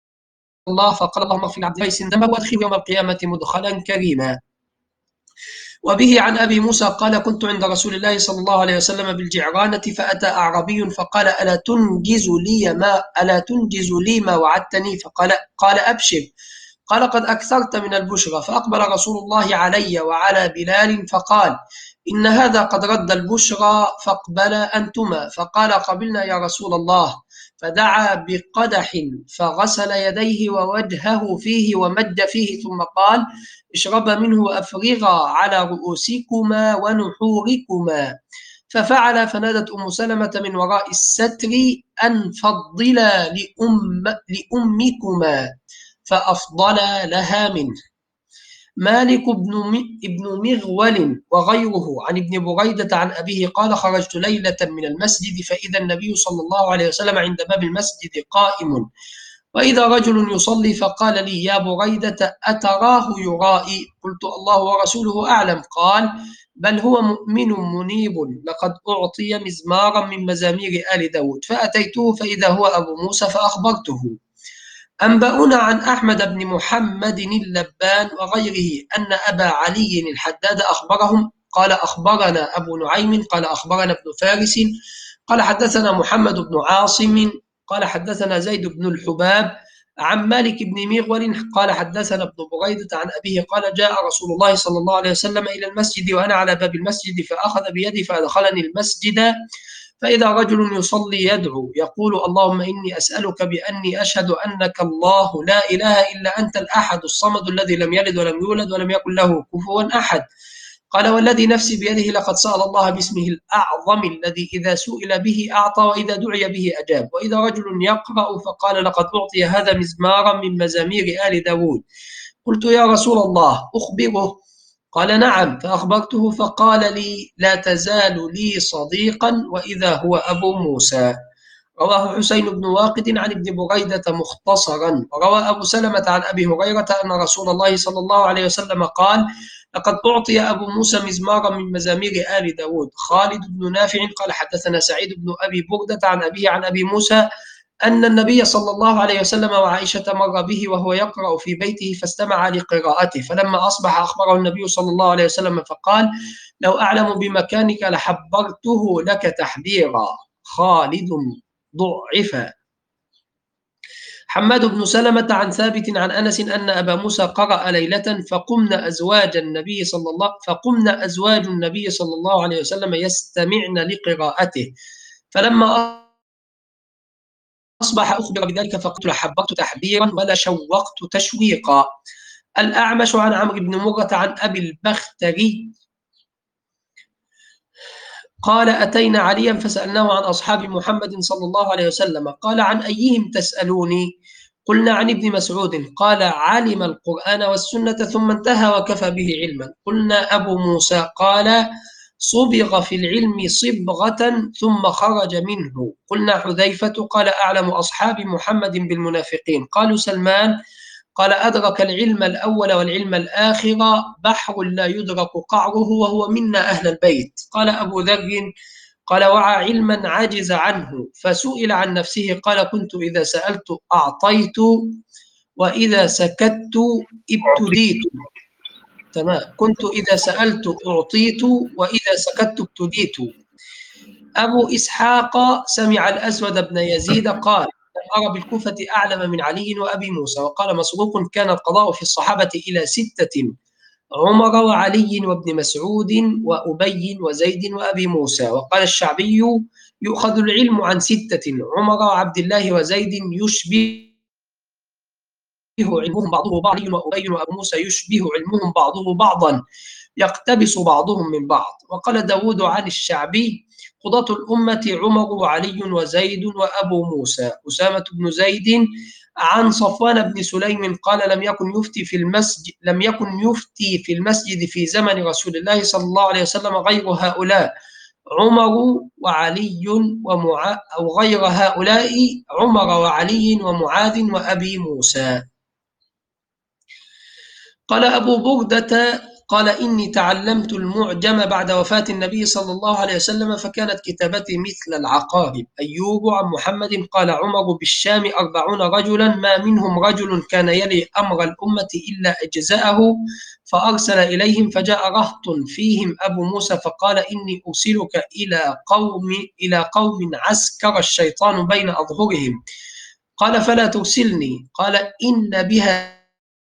الله؟ فقال: اللهم اغفر لعبد قيس ذنبه وادخله يوم القيامة مدخلا كريما. وبه عن أبي موسى قال كنت عند رسول الله صلى الله عليه وسلم بالجعرانة فأتى أعربي فقال ألا تنجز لي ما ألا تنجز لي ما وعدتني فقال قال أبشر قال قد أكثرت من البشرى فأقبل رسول الله علي وعلى بلال فقال إن هذا قد رد البشرى فاقبلا أنتما فقال قبلنا يا رسول الله فدعا بقدح فغسل يديه ووجهه فيه ومد فيه ثم قال اشرب منه وأفرغا على رؤوسكما ونحوركما ففعل فنادت أم سلمة من وراء الستر أن فضلا لأم لأمكما فأفضلا لها منه. مالك بن ابن مغول وغيره عن ابن بريدة عن أبيه قال خرجت ليلة من المسجد فإذا النبي صلى الله عليه وسلم عند باب المسجد قائم وإذا رجل يصلي فقال لي يا بريدة أتراه يرائي قلت الله ورسوله أعلم قال بل هو مؤمن منيب لقد أعطي مزمارا من مزامير آل داود فأتيته فإذا هو أبو موسى فأخبرته. أنبأنا عن أحمد بن محمد اللبان وغيره أن أبا علي الحداد أخبرهم قال أخبرنا أبو نعيم قال أخبرنا ابن فارس قال حدثنا محمد بن عاصم قال حدثنا زيد بن الحباب عن مالك بن مغول قال حدثنا ابن بريدة عن أبيه قال جاء رسول الله صلى الله عليه وسلم إلى المسجد وأنا على باب المسجد فأخذ بيدي فأدخلني المسجد فإذا رجل يصلي يدعو يقول اللهم إني أسألك بأني أشهد أنك الله لا إله إلا أنت الأحد الصمد الذي لم يلد ولم يولد ولم يكن له كفوا أحد قال والذي نفسي بيده لقد سأل الله باسمه الأعظم الذي إذا سئل به أعطى وإذا دعي به أجاب وإذا رجل يقرأ فقال لقد أعطي هذا مزمارا من مزامير آل داود قلت يا رسول الله أخبره قال نعم فأخبرته فقال لي لا تزال لي صديقا وإذا هو أبو موسى. رواه حسين بن واقد عن ابن بريدة مختصرا. روى أبو سلمة عن أبي هريرة أن رسول الله صلى الله عليه وسلم قال لقد أعطي أبو موسى مزمارا من مزامير آل داود. خالد بن نافع قال حدثنا سعيد بن أبي بردة عن أبيه عن أبي موسى أن النبي صلى الله عليه وسلم وعائشة مر به وهو يقرأ في بيته فاستمع لقراءته فلما أصبح أخبره النبي صلى الله عليه وسلم فقال لو أعلم بمكانك لحبرته لك تحبيرا. خالد ضعف. حماد بن سلمة عن ثابت عن أنس أن أبا موسى قرأ ليلة فقمنا أزواج النبي صلى الله فقمنا أزواج النبي صلى الله عليه وسلم يستمعن لقراءته فلما أصبح أخبر بذلك فقلت لحبرت تحبيرا ولا شوقت تشويقا. الأعمش عن عمرو بن مرة عن أبي البختري قال أتينا عليا فسألناه عن أصحاب محمد صلى الله عليه وسلم قال عن أيهم تسألوني قلنا عن ابن مسعود قال علم القرآن والسنة ثم انتهى وكفى به علما. قلنا أبو موسى قال صبغ في العلم صبغة ثم خرج منه. قلنا حذيفة قال أعلم أصحاب محمد بالمنافقين. قالوا سلمان قال أدرك العلم الأول والعلم الآخر بحر لا يدرك قعره وهو منا أهل البيت. قال أبو ذر قال وعى علما عجز عنه فسئل عن نفسه قال كنت إذا سألت أعطيت وإذا سكت ابتديت. تمام. كنت إذا سألت أعطيت وإذا سكت ابتديت. أبو إسحاق سمع الأسود بن يزيد قال أرى بالكوفة أعلم من علي وأبي موسى. وقال مسروق كان القضاء في الصحابة إلى ستة عمر وعلي وابن مسعود وأبي وزيد وأبي موسى. وقال الشعبي يؤخذ العلم عن ستة عمر وعبد الله وزيد يشبه علمهم بعضه بعض علي وأبي وأبو موسى يشبه علمهم بعضه بعضا يقتبس بعضهم من بعض. وقال داود عن الشعبي قضاة الأمة عمر وعلي وزيد وأبو موسى. أسامة بن زيد عن صفوان بن سليم قال لم يكن يفتي في المسجد لم يكن يفتي في المسجد في زمن رسول الله صلى الله عليه وسلم غير هؤلاء عمر وعلي ومعاذ أو غير هؤلاء عمر وعلي ومعاذ وأبي موسى. قال أبو بردة قال إني تعلمت المعجم بعد وفاة النبي صلى الله عليه وسلم فكانت كتابتي مثل العقارب. أيوب عن محمد قال عمر بالشام أربعون رجلا ما منهم رجل كان يلي أمر الأمة إلا أجزاءه فأرسل إليهم فجاء رهط فيهم أبو موسى فقال إني أرسلك إلى قوم إلى قوم عسكر الشيطان بين أظهرهم. قال فلا ترسلني. قال إن بها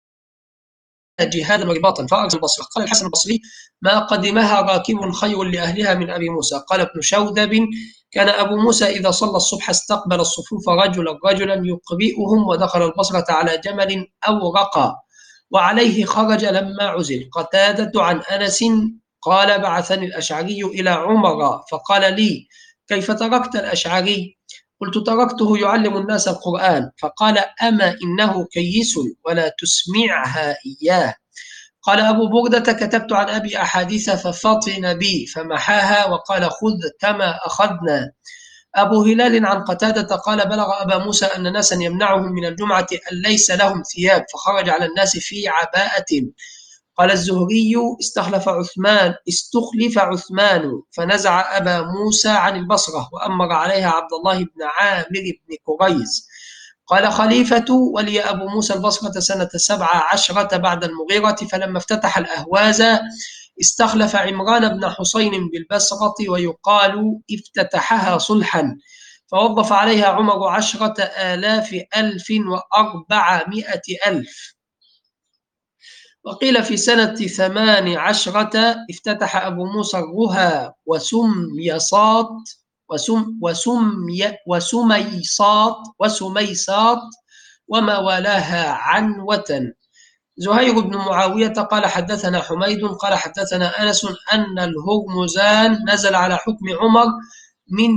جهادا ورباطا فأرسل البصري. قال الحسن البصري ما قدمها راكب خير لأهلها من أبي موسى. قال ابن شوذب كان أبو موسى إذا صلى الصبح استقبل الصفوف رجلا رجلا يقبئهم ودخل البصرة على جمل أورق وعليه خرج لما عزل. قتادة عن أنس قال بعثني الأشعري إلى عمر فقال لي كيف تركت الأشعري؟ قلت تركته يعلم الناس القرآن. فقال أما إنه كيس ولا تسمعها إياه. قال أبو بردة كتبت عن أبي أحاديث ففطن بي فمحاها وقال خذ كما أخذنا. أبو هلال عن قتادة قال بلغ أبا موسى أن ناسا يمنعهم من الجمعة أن ليس لهم ثياب فخرج على الناس في عباءة. قال الزهري استخلف عثمان استخلف عثمان فنزع أبا موسى عن البصرة وأمر عليها عبد الله بن عامر بن كريز. قال خليفة ولي أبو موسى البصرة سنة سبع عشرة بعد المغيرة فلما افتتح الأهواز استخلف عمران بن حسين بالبصرة ويقال افتتحها صلحا فوظف عليها عمر عشرة آلاف ألف وأربعمائة ألف. وقيل في سنة ثمان عشرة افتتح أبو موسى الرها وسميصات وسم وسمي وسميصات وسميصات وما والاها عنوة. زهير بن معاوية قال حدثنا حميد قال حدثنا أنس أن الهرمزان نزل على حكم عمر من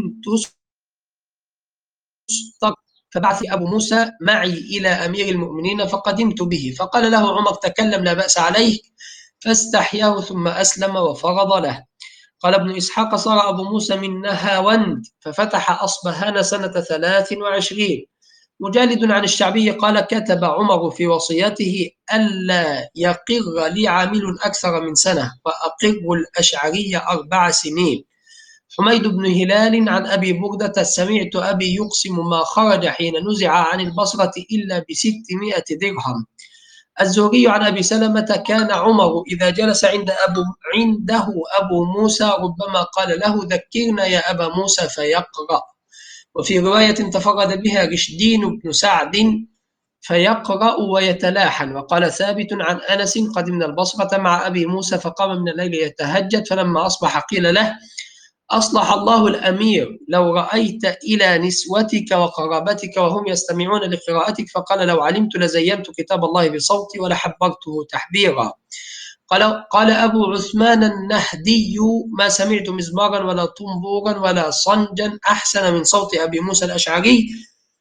تستر فبعث أبو موسى معي إلى أمير المؤمنين فقدمت به فقال له عمر تكلم لا بأس عليك فاستحياه ثم أسلم وفرض له. قال ابن إسحاق صار أبو موسى من نهاوند ففتح أصبهان سنة ثلاث وعشرين. مجالد عن الشعبي قال كتب عمر في وصيته ألا يقر لي عامل أكثر من سنة وأقر الأشعري أربع سنين. حميد بن هلال عن أبي بردة سمعت أبي يقسم ما خرج حين نزع عن البصرة إلا بستمائة درهم. الزهري عن أبي سلمة كان عمر إذا جلس عند أبو عنده أبو موسى ربما قال له ذكرنا يا أبا موسى فيقرأ. وفي رواية تفرد بها رشدين بن سعد فيقرأ ويتلاحن. وقال ثابت عن أنس قدمنا البصرة مع أبي موسى فقام من الليل يتهجد فلما أصبح قيل له أصلح الله الأمير لو رأيت إلى نسوتك وقرابتك وهم يستمعون لقراءتك فقال لو علمت لزينت كتاب الله بصوتي ولحبرته تحبيرا. قال, قال أبو عثمان النهدي ما سمعت مزمارا ولا طنبورا ولا صنجا أحسن من صوت أبي موسى الأشعري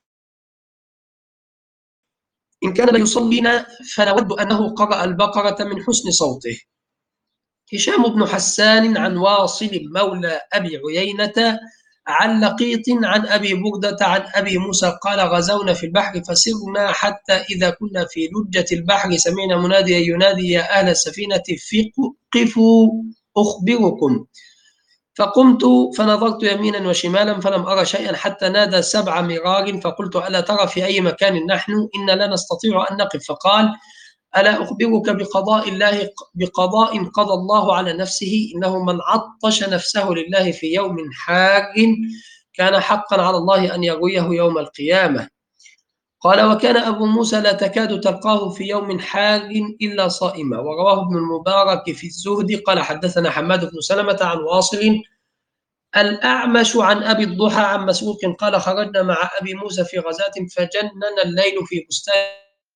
إن كان يصلينا فنود أنه قرأ البقرة من حسن صوته. هشام بن حسان عن واصل مولى أبي عيينة عن لقيط عن أبي بردة عن أبي موسى قال غزونا في البحر فسرنا حتى إذا كنا في لجة البحر سمعنا مناديا ينادي يا أهل السفينة قفوا أخبركم. فقمت فنظرت يمينا وشمالا فلم أرى شيئا حتى نادى سبع مرار فقلت ألا ترى في أي مكان نحن إن لا نستطيع أن نقف. فقال ألا أخبرك بقضاء الله بقضاء قضى الله على نفسه إنه من عطش نفسه لله في يوم حار كان حقا على الله أن يرويه يوم القيامة. قال وكان أبو موسى لا تكاد تلقاه في يوم حار إلا صائما. ورواه ابن المبارك في الزهد قال حدثنا حماد بن سلمة عن واصل الأعمش عن أبي الضحى عن مسروق قال خرجنا مع أبي موسى في غزاة فجننا الليل في بستان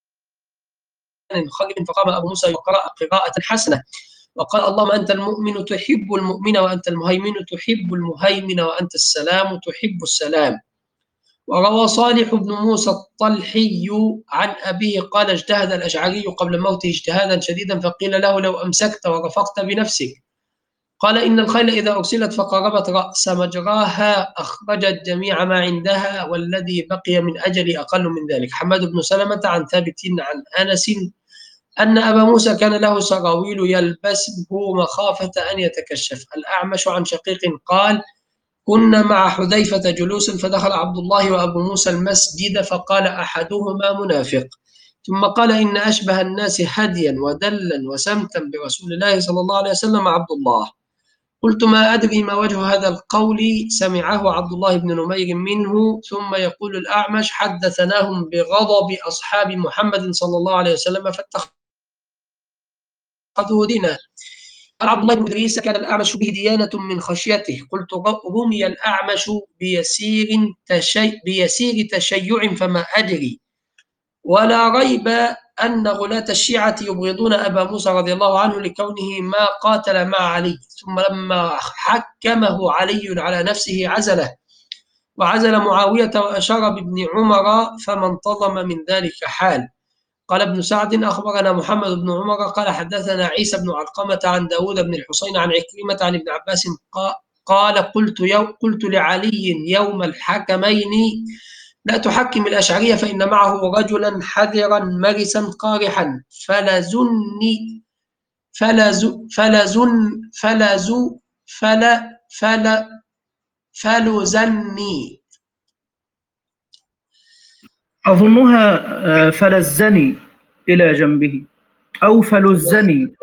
خرج فقام أبو موسى يقرأ قراءة حسنة وقال اللهم أنت المؤمن تحب المؤمن وأنت المهيمن تحب المهيمن وأنت السلام تحب السلام. وروى صالح بن موسى الطلحي عن أبيه قال اجتهد الأشعري قبل موته اجتهادا شديدا فقيل له لو أمسكت ورفقت بنفسك قال إن الخيل إذا أرسلت فقربت رأس مجراها أخرجت جميع ما عندها والذي بقي من أجل أقل من ذلك. حماد بن سلمة عن ثابت عن أنس أن أبا موسى كان له سراويل يلبسه مخافة أن يتكشف. الأعمش عن شقيق قال كنا مع حذيفة جلوس فدخل عبد الله وأبو موسى المسجد فقال أحدهما منافق، ثم قال إن أشبه الناس هديا ودلا وسمتا برسول الله صلى الله عليه وسلم عبد الله. قلت ما أدري ما وجه هذا القول، سمعه عبد الله بن نمير منه. ثم يقول الأعمش حدثناهم بغضب أصحاب محمد صلى الله عليه وسلم فاتخذوه دينا. قال عبد الله بن إدريس كان الأعمش به ديانة من خشيته. قلت رمي الأعمش بيسير, تشي بيسير تشيع فما أدري، ولا ريب أن غلاة الشيعة يبغضون أبا موسى رضي الله عنه لكونه ما قاتل مع علي، ثم لما حكمه علي على نفسه عزله وعزل معاوية وأشار بابن عمر فما انتظم من ذلك حال. قال ابن سعد أخبرنا محمد بن عمر قال حدثنا عيسى بن علقمة عن داود بن الحسين عن عكرمة عن ابن عباس قال قلت, يو قلت لعلي يوم الحكمين لا تحكم الأشعرية فإن معه رجلا حذرا مرسا قارحا فلزني فلزن فلزن فلزو فلا فلا فلزني أظنها فلزني إلى جنبه أو فلزني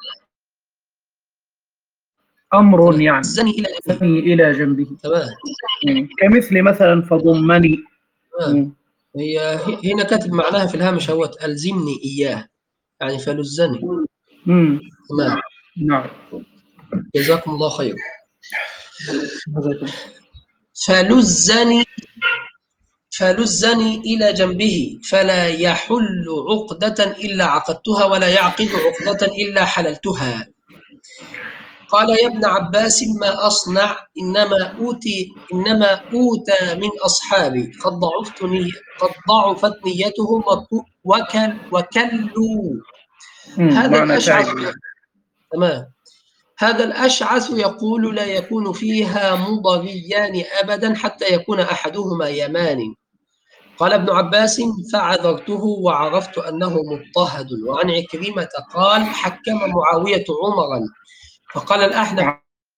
أمر يعني زني إلى جنبه, إلى جنبه. تمام. كمثل مثلا فضمني. تمام. هي هنا كاتب معناها في الهامش هو ألزمني إياه يعني فلزني. تمام. نعم. جزاكم الله خير. فلزني فلزني إلى جنبه فلا يحل عقدة إلا عقدتها ولا يعقد عقدة إلا حللتها. قال يا ابن عباس ما أصنع إنما أوتي إنما أوتى من أصحابي قد ضعفتني قد ضعفت نيتهم وكل وكلوا. هذا الأشعث تمام هذا الأشعث يقول لا يكون فيها مضريان أبدا حتى يكون أحدهما يمان. قال ابن عباس فعذرته وعرفت أنه مضطهد. وعن عكرمة قال حكم معاوية عمرا فقال الأحنف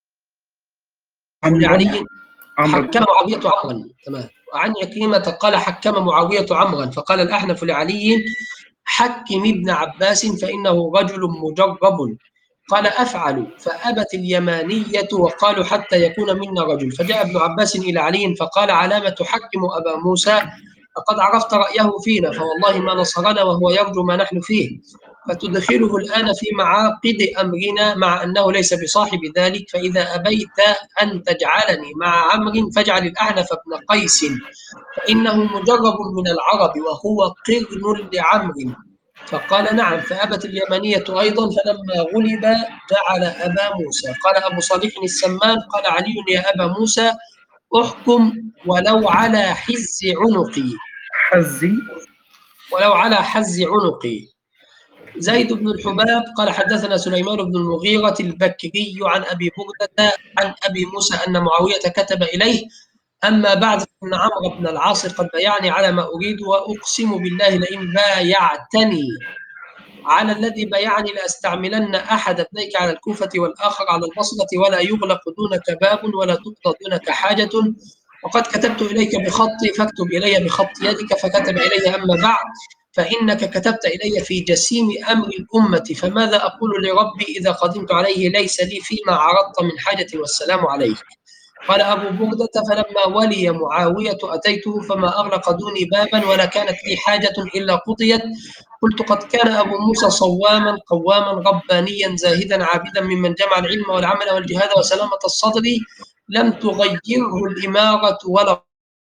لعلي حكم معاوية عمرا. تمام. وعن عكرمة قال حكم معاوية عمرا فقال الأحنف لعلي حكم ابن عباس فإنه رجل مجرب. قال أفعل فأبت اليمانية وقالوا حتى يكون منا رجل. فجاء ابن عباس إلى علي فقال علامة تحكم أبا موسى فقد عرفت رأيه فينا فوالله ما نصرنا وهو يرجو ما نحن فيه فتدخله الآن في معاقد أمرنا مع أنه ليس بصاحب ذلك. فإذا أبيت أن تجعلني مع عمرو فاجعل الأحنف بن قيس فإنه مجرب من العرب وهو قرن لعمرو. فقال نعم فأبت اليمانية أيضا. فلما غلب جعل أبا موسى. قال أبو صالح السمان قال علي يا أبا موسى أحكم ولو على حز عنقي حزي ولو على حز عنقي. زيد بن الحباب قال حدثنا سليمان بن المغيرة البكري عن أبي بردة عن أبي موسى أن معاوية كتب إليه أما بعد أن عمرو بن العاص قد بايعني على ما أريد وأقسم بالله لئن بايعتني على الذي بايعني لأستعملن أحد ابنيك على الكوفة والآخر على البصرة ولا يغلق دونك باب ولا تقضى دونك حاجة وقد كتبت إليك بخطي فاكتب إلي بخط يدك. فكتب إلي أما بعد فإنك كتبت إلي في جسيم أمر الأمة فماذا أقول لربي إذا قدمت عليه ليس لي فيما عرضت من حاجة والسلام عليك. قال أبو بردة فلما ولي معاوية أتيته فما أغلق دوني بابا ولا كانت لي حاجة إلا قضيت. قلت قد كان أبو موسى صواما قواما ربانيا زاهدا عابدا ممن جمع العلم والعمل والجهاد وسلامة الصدر لم تغيره الإمارة ولا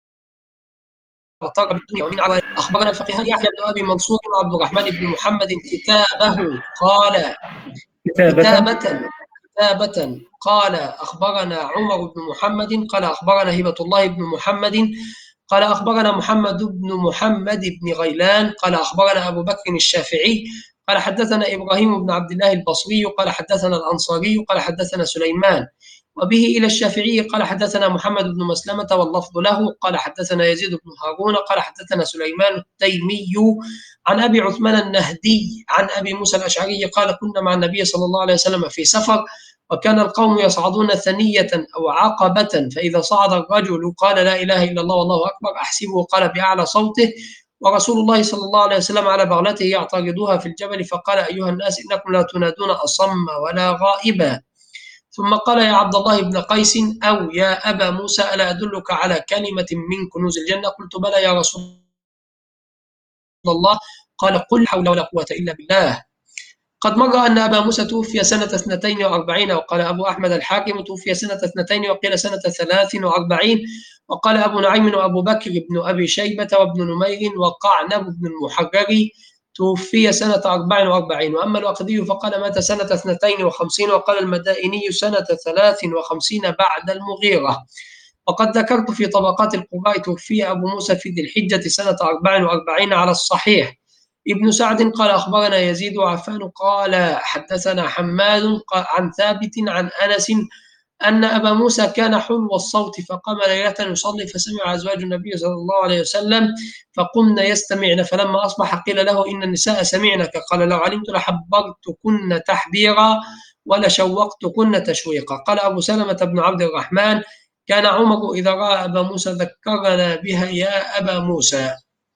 طرب الدنيا ومن على. أخبرنا الفقيه يحيى بن أبي منصور وعبد الرحمن بن محمد كتابه قال كتابة كتابة قال أخبرنا عمر بن محمد قال أخبرنا هبة الله بن محمد قال أخبرنا محمد بن محمد بن غيلان قال أخبرنا أبو بكر الشافعي قال حدثنا إبراهيم بن عبد الله البصري قال حدثنا الأنصاري قال حدثنا سليمان وبه إلى الشافعي قال حدثنا محمد بن مسلمة واللفظ له قال حدثنا يزيد بن هارون قال حدثنا سليمان التيمي عن أبي عثمان النهدي عن أبي موسى الأشعري قال كنا مع النبي صلى الله عليه وسلم في سفر وكان القوم يصعدون ثنية أو عقبة فإذا صعد الرجل قال لا إله إلا الله والله أكبر أحسبه قال بأعلى صوته ورسول الله صلى الله عليه وسلم على بغلته يعترضها في الجبل فقال أيها الناس إنكم لا تنادون أصم ولا غائبا ثم قال يا عبد الله بن قيس أو يا أبا موسى ألا أدلك على كلمة من كنوز الجنة قلت بلى يا رسول الله قال قل حول ولا قوة إلا بالله. قد مر أن أبا موسى توفي سنة اثنتين وأربعين وقال أبو أحمد الحاكم توفي سنة اثنتين وقيل سنة ثلاث وأربعين وقال أبو نعيم وأبو بكر بن أبي شيبة وابن نمير وقعنب بن المحرر توفي سنة أربع وأربعين وأما الوقدي فقال مات سنة اثنتين وخمسين وقال المدائني سنة ثلاث وخمسين بعد المغيرة. وقد ذكرت في طبقات القراء توفي أبو موسى في ذي الحجة سنة أربع وأربعين على الصحيح. ابن سعد قال أخبرنا يزيد وعفان قال حدثنا حماد عن ثابت عن أنس أن أبا موسى كان حلو الصوت فقام ليلة يصلي فسمع أزواج النبي صلى الله عليه وسلم فقمنا يستمعن فلما أصبح قيل له إن النساء سمعنك قال لو علمت لحبرتكن تحبيرا ولشوقتكن تشويقا. قال أبو سلمة بن عبد الرحمن كان عمر إذا رأى أبا موسى ذكرنا بها يا أبا موسى.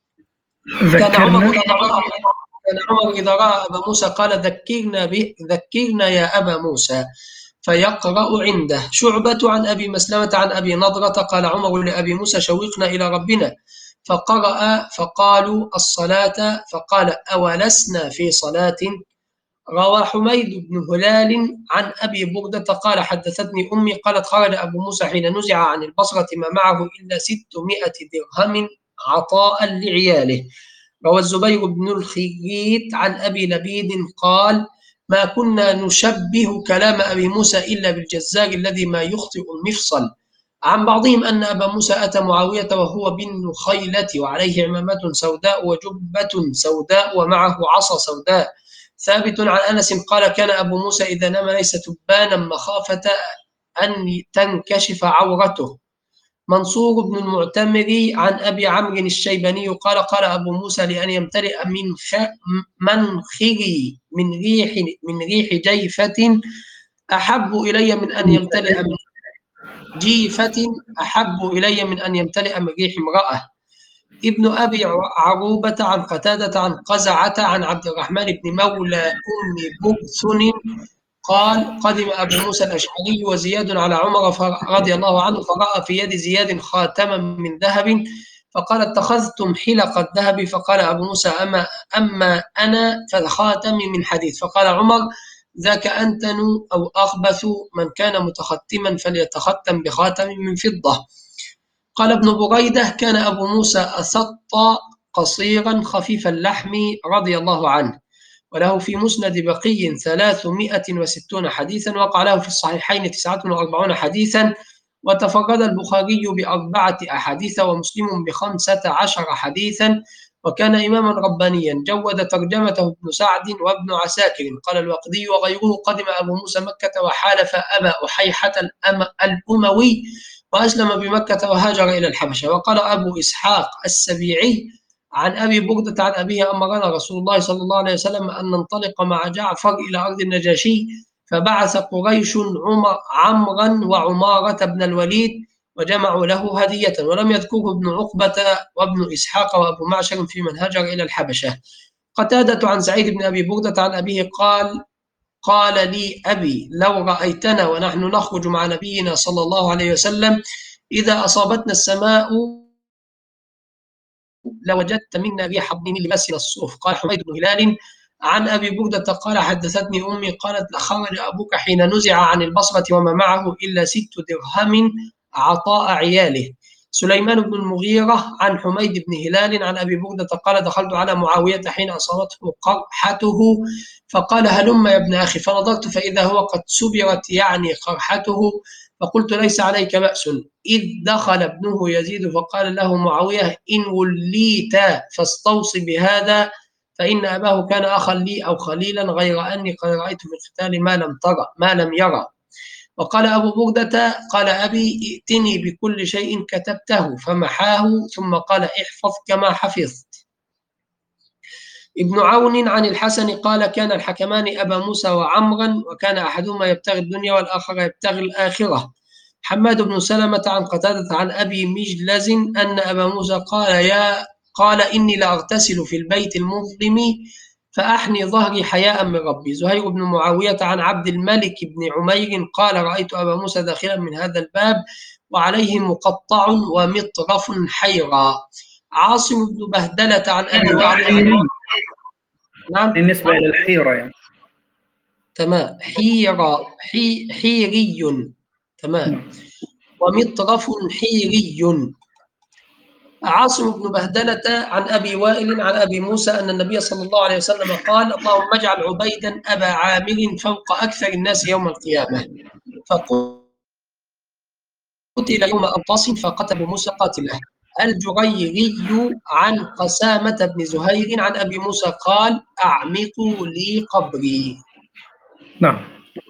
كان عمر إذا رأى كان عمر إذا رأى أبا موسى قال ذكرنا به ذكرنا يا أبا موسى فيقرأ عنده. شعبة عن أبي مسلمة عن أبي نضرة قال عمر لأبي موسى شوقنا إلى ربنا فقرأ فقالوا الصلاة فقال أولسنا في صلاة. روى حميد بن هلال عن أبي بردة قال حدثتني أمي قالت خرج أبو موسى حين نزع عن البصرة ما معه إلا ستمائة درهم عطاء لعياله. روى الزبير بن الخييت عن أبي لبيد قال ما كنا نشبه كلام أبي موسى إلا بالجزار الذي ما يخطئ المفصل. عن بعضهم أن أبا موسى أتى معاوية وهو بالنخيلة وعليه عمامة سوداء وجبة سوداء ومعه عصا سوداء. ثابت عن أنس قال كان أبو موسى إذا نام ليس تبانا مخافة أن تنكشف عورته. منصور بن المعتمر عن أبي عمرو الشيباني قال قال أبو موسى لأن يمتلئ من منخري من ريح من ريح جيفة أحب إلي من أن يمتلئ من جيفة أحب إلي من أن يمتلئ من ريح امرأة. ابن أبي عروبة عن قتادة عن قزعة عن عبد الرحمن بن مولى أم بؤسن قال قدم أبو موسى الأشعري وزياد على عمر رضي الله عنه فرأى في يد زياد خاتما من ذهب فقال اتخذتم حلق الذهب فقال أبو موسى أما, أما أنا فخاتمي من حديث فقال عمر ذاك أنتن أو أخبث من كان متختما فليتختم بخاتم من فضة. قال ابن بريدة كان أبو موسى أسط قصيرا خفيف اللحم رضي الله عنه وله في مسند بقي ثلاثمائة وستون حديثا وقع له في الصحيحين تسعة وأربعين حديثا وتفرد البخاري بأربعة أحاديث ومسلم بخمسة عشر حديثا وكان إماما ربانيا. جود ترجمته ابن سعد وابن عساكر. قال الوقدي وغيره قدم أبو موسى مكة وحالف أبا أحيحة الأموي وأسلم بمكة وهاجر إلى الحبشة. وقال أبو إسحاق السبيعي عن أبي بردة عن أبيه أمرنا رسول الله صلى الله عليه وسلم أن ننطلق مع جعفر إلى أرض النجاشي فبعث قريش عمرا وعمارة بن الوليد وجمعوا له هدية ولم يذكره ابن عقبة وابن إسحاق وأبو معشر في من هاجر إلى الحبشة. قتادة عن سعيد بن أبي بردة عن أبيه قال قال لي أبي لو رأيتنا ونحن نخرج مع نبينا صلى الله عليه وسلم إذا أصابتنا السماء لوجدت منا ريح الضم لباسنا الصوف. قال حميد بن هلال عن أبي بردة قال حدثتني أمي قالت لخرج أبوك حين نزع عن البصرة وما معه إلا ست درهم عطاء عياله. سليمان بن المغيرة عن حميد بن هلال عن أبي بردة قال دخلت على معاوية حين أصابته قرحته فقال هلم يا ابن أخي فنظرت فإذا هو قد سبرت يعني قرحته فقلت ليس عليك بأس إذ دخل ابنه يزيد فقال له معاوية إن وليت فاستوصي بهذا فإن أباه كان أخا لي أو خليلا غير أني قد رأيت في القتال ما لم ترى ما لم يرى. وقال أبو بردة قال أبي ائتني بكل شيء كتبته فمحاه ثم قال احفظ كما حفظت. ابن عون عن الحسن قال كان الحكمان أبا موسى وعمرا وكان أحدهما يبتغي الدنيا والآخر يبتغي الآخرة. حماد بن سلمة عن قتادة عن أبي مجلز أن أبا موسى قال يا قال إني لأغتسل في البيت المظلم فأحني ظهري حياء من ربي. زهير بن معاوية عن عبد الملك بن عمير قال رأيت أبا موسى داخلا من هذا الباب وعليه مقطع ومطرف حيرى. عاصم بن بهدلة عن أبي وائل. نعم بالنسبة إلى الحيرة يعني. تمام. حيرة حي حيري. تمام. ومطرف حيري. عاصم بن بهدلة عن أبي وائل عن أبي موسى أن النبي صلى الله عليه وسلم قال اللهم اجعل عبيدا أبا عامر فوق أكثر الناس يوم القيامة. فقتل يوم أبطاس فقتل موسى قاتله. الجريري عن قسامة بن زهير عن أبي موسى قال أعمقوا لي قبري. نعم.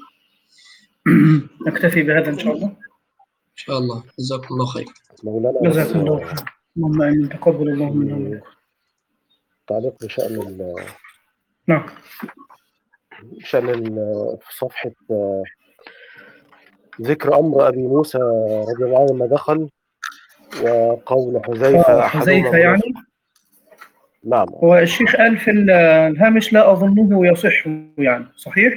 نكتفي بهذا إن شاء الله. إن شاء الله. جزاكم الله خير. مولانا جزاكم الله خير. اللهم آمين. تقبل الله منا ومنكم. تعليق بشأن ال نعم. بشأن ال- في صفحة آه، ذكر أمر أبي موسى رضي الله عنه لما دخل وقول حذيفة آه، أحدهما حذيفة يعني. منافق. نعم. هو الشيخ قال في ال- الهامش لا أظنه يصح يعني، صحيح؟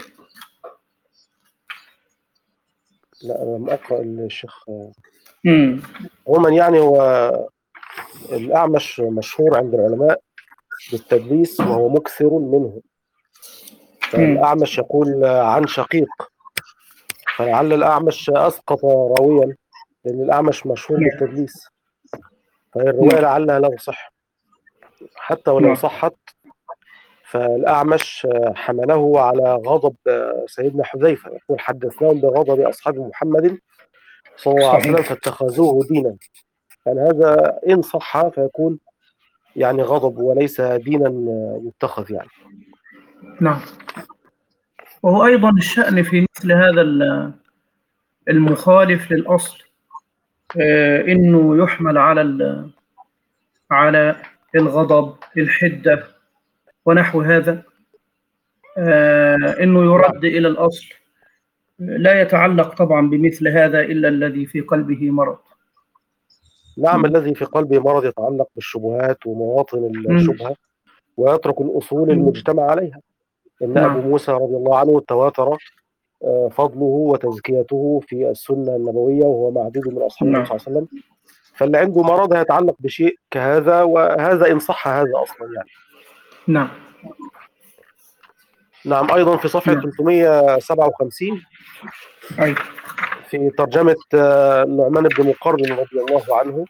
لا أنا لم أقرأ الشيخ. امم عموما يعني هو الأعمش مشهور عند العلماء بالتدليس وهو مكثر منه. فالأعمش يقول عن شقيق، فلعل الأعمش أسقط راويا لأن الأعمش مشهور نعم. بالتدليس، فالرواية نعم. لعلها لا تصح. حتى ولو نعم. صحت فالأعمش حمله على غضب سيدنا حذيفة، يقول حدثناهم بغضب أصحاب محمد صلى الله عليه وسلم صحيح. فاتخذوه دينا. يعني هذا إن صح فيكون يعني غضب وليس دينا يتخذ يعني. نعم. وهو أيضا الشأن في مثل هذا ال- المخالف للأصل، آه، إنه يحمل على ال- على الغضب، الحدة ونحو هذا، آه، إنه يرد إلى الأصل. لا يتعلق طبعا بمثل هذا إلا الذي في قلبه مرض. نعم. مم. الذي في قلبه مرض يتعلق بالشبهات ومواطن مم. الشبهة ويترك الأصول مم. المجتمع عليها. إن أبو نعم. موسى رضي الله عنه تواتر آه، فضله وتزكيته في السنة النبوية وهو معدود من أصحاب النبي نعم. صلى الله عليه وسلم. فاللي عنده مرض هيتعلق بشيء كهذا، وهذا إن صح هذا أصلا يعني. نعم. نعم. أيضا في صفحة نعم. ثلاثمائة وسبعة وخمسين أي. في ترجمة آه، نعمان بن مقرن رضي الله عنه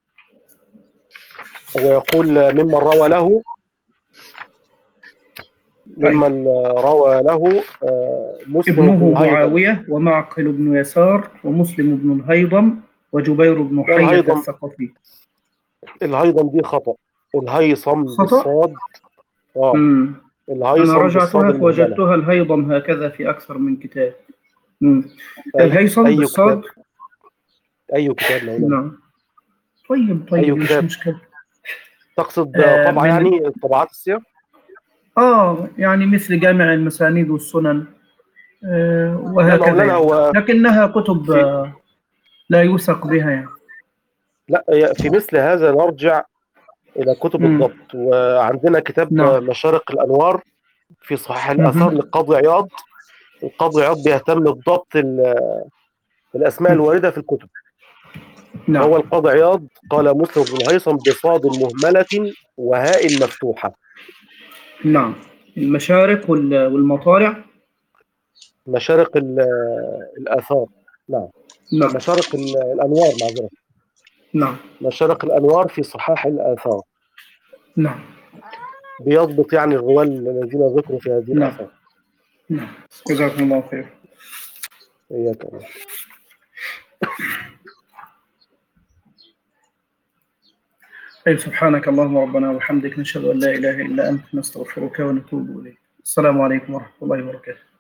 ويقول ممن روى له ممن روى له آه، مسلم ابنه بن الهيضم. معاوية ومعقل بن يسار ومسلم بن الهيضم وجبير بن حية الهيضم الثقفي. الهيضم دي خطأ. الهيصم خطأ. بالصاد. اه مم. أنا الهيصم بالصاد رجعتها المهملة. فوجدتها الهيضم هكذا في أكثر من كتاب. مم. أي, الهيثم أي بالصاد. كتاب أي كتاب مولانا. نعم. طيب أي طيب مش كتاب مشكلة. تقصد آه طبعا من يعني طبعات السير. آه يعني مثل جامع المسانيد والسنن، آه لا وهكذا مولانا يعني، هو لكنها كتب في آه لا يوثق بها يعني. لا في مثل هذا نرجع إلى كتب مم. الضبط. وعندنا كتاب نعم. مشارق الأنوار في صحيح الآثار مهم. للقاضي عياض. القاضي عياض بيهتم بضبط ال- الأسماء مم. الواردة في الكتب. نعم. فهو القاضي عياض قال مسلم بن الهيثم بصاد مهملة وهاء مفتوحة. نعم. المشارق وال- والمطالع. مشارق ال- الآثار. نعم. نعم. مشارق ال- الأنوار معذرة. نعم. مشارق الأنوار في صحاح الآثار. نعم. بيضبط يعني الرواة الذين ذكروا في هذه نعم. الآثار. نعم. جزاكم الله خير. إياك الله. طيب، سبحانك اللهم ربنا وبحمدك نشهد أن لا إله إلا أنت نستغفرك ونتوب إليك. السلام عليكم ورحمة الله وبركاته.